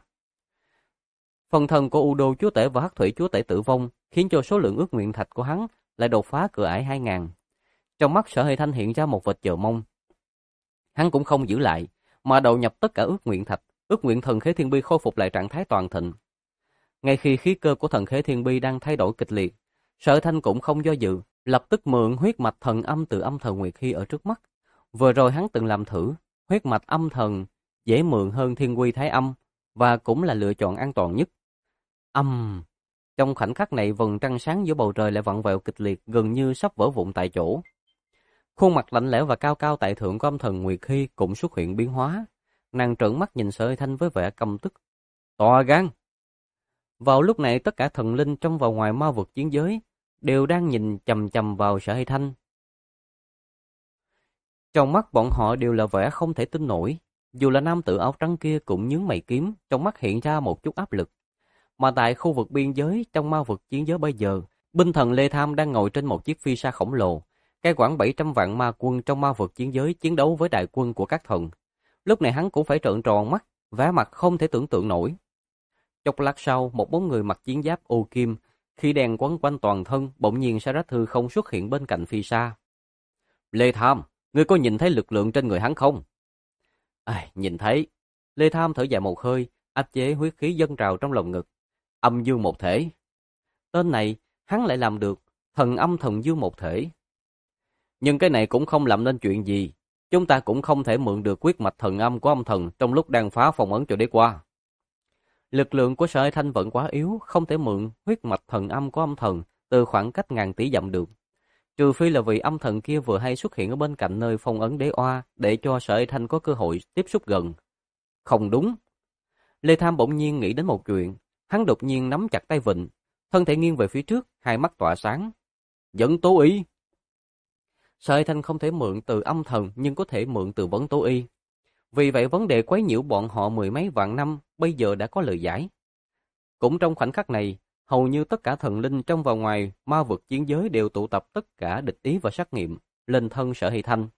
Phần thần của U Đô chúa tể và Hắc Thủy chúa tể tử vong, khiến cho số lượng ước nguyện thạch của hắn lại đột phá cửa ải 2000. Trong mắt Sở Hy Thanh hiện ra một vệt chờ mong. Hắn cũng không giữ lại, mà đầu nhập tất cả ước nguyện thạch, ước nguyện thần khế thiên bi khôi phục lại trạng thái toàn thịnh. Ngay khi khí cơ của thần khế thiên bi đang thay đổi kịch liệt, Sở Hy Thanh cũng không do dự, lập tức mượn huyết mạch thần âm từ âm thần Nguyệt Hy ở trước mắt. Vừa rồi hắn từng làm thử, huyết mạch âm thần dễ mượn hơn thiên quy thái âm, và cũng là lựa chọn an toàn nhất. Trong khoảnh khắc này, vầng trăng sáng giữa bầu trời lại vặn vẹo kịch liệt, gần như sắp vỡ vụn tại chỗ. Khuôn mặt lạnh lẽo và cao cao tại thượng của âm thần Nguyệt Hy cũng xuất hiện biến hóa. Nàng trợn mắt nhìn Sở Hy Thanh với vẻ căm tức. To gan! Vào lúc này, tất cả thần linh trong và ngoài ma vực chiến giới đều đang nhìn chằm chằm vào Sở Hy Thanh. Trong mắt bọn họ đều là vẻ không thể tin nổi. Dù là nam tử áo trắng kia cũng nhướng mày kiếm, trong mắt hiện ra một chút áp lực. Mà tại khu vực biên giới, trong ma vực chiến giới bây giờ, binh thần Lê Tham đang ngồi trên một chiếc phi sa khổng lồ. Cai quản 700 vạn ma quân trong ma vực chiến giới chiến đấu với đại quân của các thần. Lúc này hắn cũng phải trợn tròn mắt, vẻ mặt không thể tưởng tượng nổi. Chốc lát sau, một bóng người mặc chiến giáp ô kim, khi đèn quấn quanh toàn thân, bỗng nhiên sa rách hư không xuất hiện bên cạnh phi sa. Lê Tham, ngươi có nhìn thấy lực lượng trên người hắn không? Nhìn thấy. Lê Tham thở dài một hơi, áp chế huyết khí dâng trào trong lồng ngực. Âm dương một thể. Tên này, hắn lại làm được, thần âm thần dương một thể. Nhưng cái này cũng không làm nên chuyện gì. Chúng ta cũng không thể mượn được huyết mạch thần âm của âm thần trong lúc đang phá phong ấn cho đế qua. Lực lượng của Sở Hy Thanh vẫn quá yếu, không thể mượn huyết mạch thần âm của âm thần từ khoảng cách ngàn tỷ dặm được. Trừ phi là vì âm thần kia vừa hay xuất hiện ở bên cạnh nơi phong ấn đế oa để cho Sở Hy Thanh có cơ hội tiếp xúc gần. Không đúng. Lê Tham bỗng nhiên nghĩ đến một chuyện. Hắn đột nhiên nắm chặt tay vịn, thân thể nghiêng về phía trước, hai mắt tỏa sáng. Vấn Tố Y. Sở Hy Thanh không thể mượn từ âm thần nhưng có thể mượn từ Vấn Tố Y. Vì vậy vấn đề quấy nhiễu bọn họ mười mấy vạn năm bây giờ đã có lời giải. Cũng trong khoảnh khắc này, hầu như tất cả thần linh trong và ngoài ma vực chiến giới đều tụ tập tất cả địch ý và sát nghiệm lên thân Sở Hy Thanh.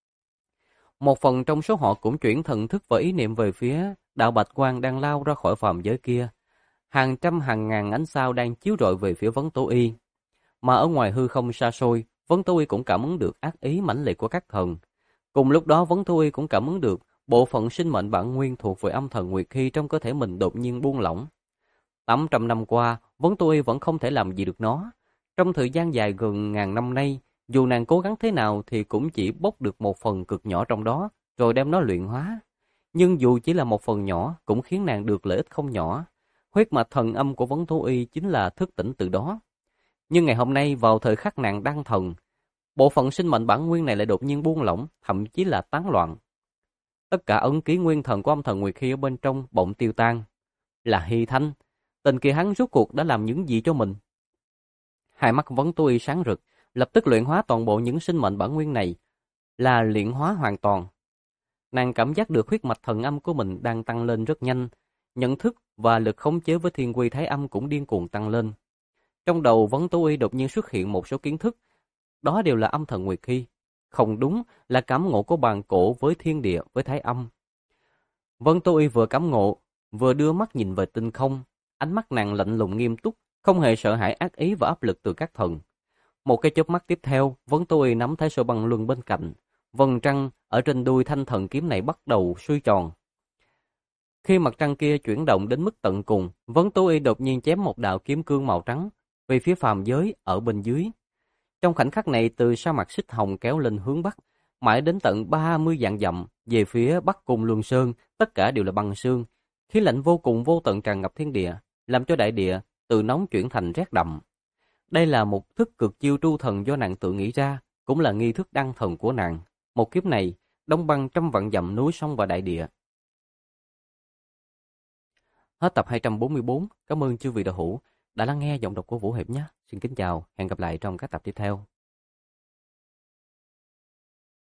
Một phần trong số họ cũng chuyển thần thức và ý niệm về phía đạo bạch quang đang lao ra khỏi phàm giới kia. Hàng trăm hàng ngàn ánh sao đang chiếu rọi về phía Vấn Tố Y. Mà ở ngoài hư không xa xôi, Vấn Tố Y cũng cảm ứng được ác ý mãnh liệt của các thần. Cùng lúc đó Vấn Tố Y cũng cảm ứng được bộ phận sinh mệnh bản nguyên thuộc về âm thần Nguyệt Hy trong cơ thể mình đột nhiên buông lỏng. 800 năm qua, Vấn Tố Y vẫn không thể làm gì được nó. Trong thời gian dài gần ngàn năm nay, dù nàng cố gắng thế nào thì cũng chỉ bốc được một phần cực nhỏ trong đó, rồi đem nó luyện hóa. Nhưng dù chỉ là một phần nhỏ, cũng khiến nàng được lợi ích không nhỏ. Huyết mạch thần âm của Vấn Tố Y chính là thức tỉnh từ đó. Nhưng ngày hôm nay, vào thời khắc nàng đăng thần, bộ phận sinh mệnh bản nguyên này lại đột nhiên buông lỏng, thậm chí là tán loạn. Tất cả ấn ký nguyên thần của âm thần Nguyệt Hy ở bên trong bỗng tiêu tan. Là Hy Thanh, tên kia hắn rốt cuộc đã làm những gì cho mình? Hai mắt Vấn Tố Y sáng rực, lập tức luyện hóa toàn bộ những sinh mệnh bản nguyên này, là luyện hóa hoàn toàn. Nàng cảm giác được huyết mạch thần âm của mình đang tăng lên rất nhanh, nhận thức và lực khống chế với thiên quy thái âm cũng điên cuồng tăng lên. Trong đầu Vấn Tố Y đột nhiên xuất hiện một số kiến thức, đó đều là âm thần Nguyệt Hy. Không đúng, là cảm ngộ của bàn cổ với thiên địa với thái âm. Vấn Tố Y vừa cảm ngộ, vừa đưa mắt nhìn về tinh không, ánh mắt nàng lạnh lùng nghiêm túc, không hề sợ hãi ác ý và áp lực từ các thần. Một cái chớp mắt tiếp theo, Vấn Tố Y nắm Thái Sơ Băng Luân bên cạnh, vầng trăng ở trên đuôi thanh thần kiếm này bắt đầu xoay tròn. Khi mặt trăng kia chuyển động đến mức tận cùng, Vấn Tố Y đột nhiên chém một đạo kiếm cương màu trắng về phía phàm giới ở bên dưới. Trong khoảnh khắc này, từ sa mạc xích hồng kéo lên hướng bắc, mãi đến tận 30 vạn dặm về phía bắc cùng Luân Sơn, tất cả đều là băng sương, khí lạnh vô cùng vô tận tràn ngập thiên địa, làm cho đại địa từ nóng chuyển thành rét đậm. Đây là một thức cực chiêu tru thần do nàng tự nghĩ ra, cũng là nghi thức đăng thần của nàng. Một kiếp này, đóng băng trăm vạn dặm núi sông và đại địa. Hết tập 244. Cảm ơn chư vị đạo hữu đã lắng nghe giọng đọc của Vũ Hiệp nhé. Xin kính chào, hẹn gặp lại trong các tập tiếp theo.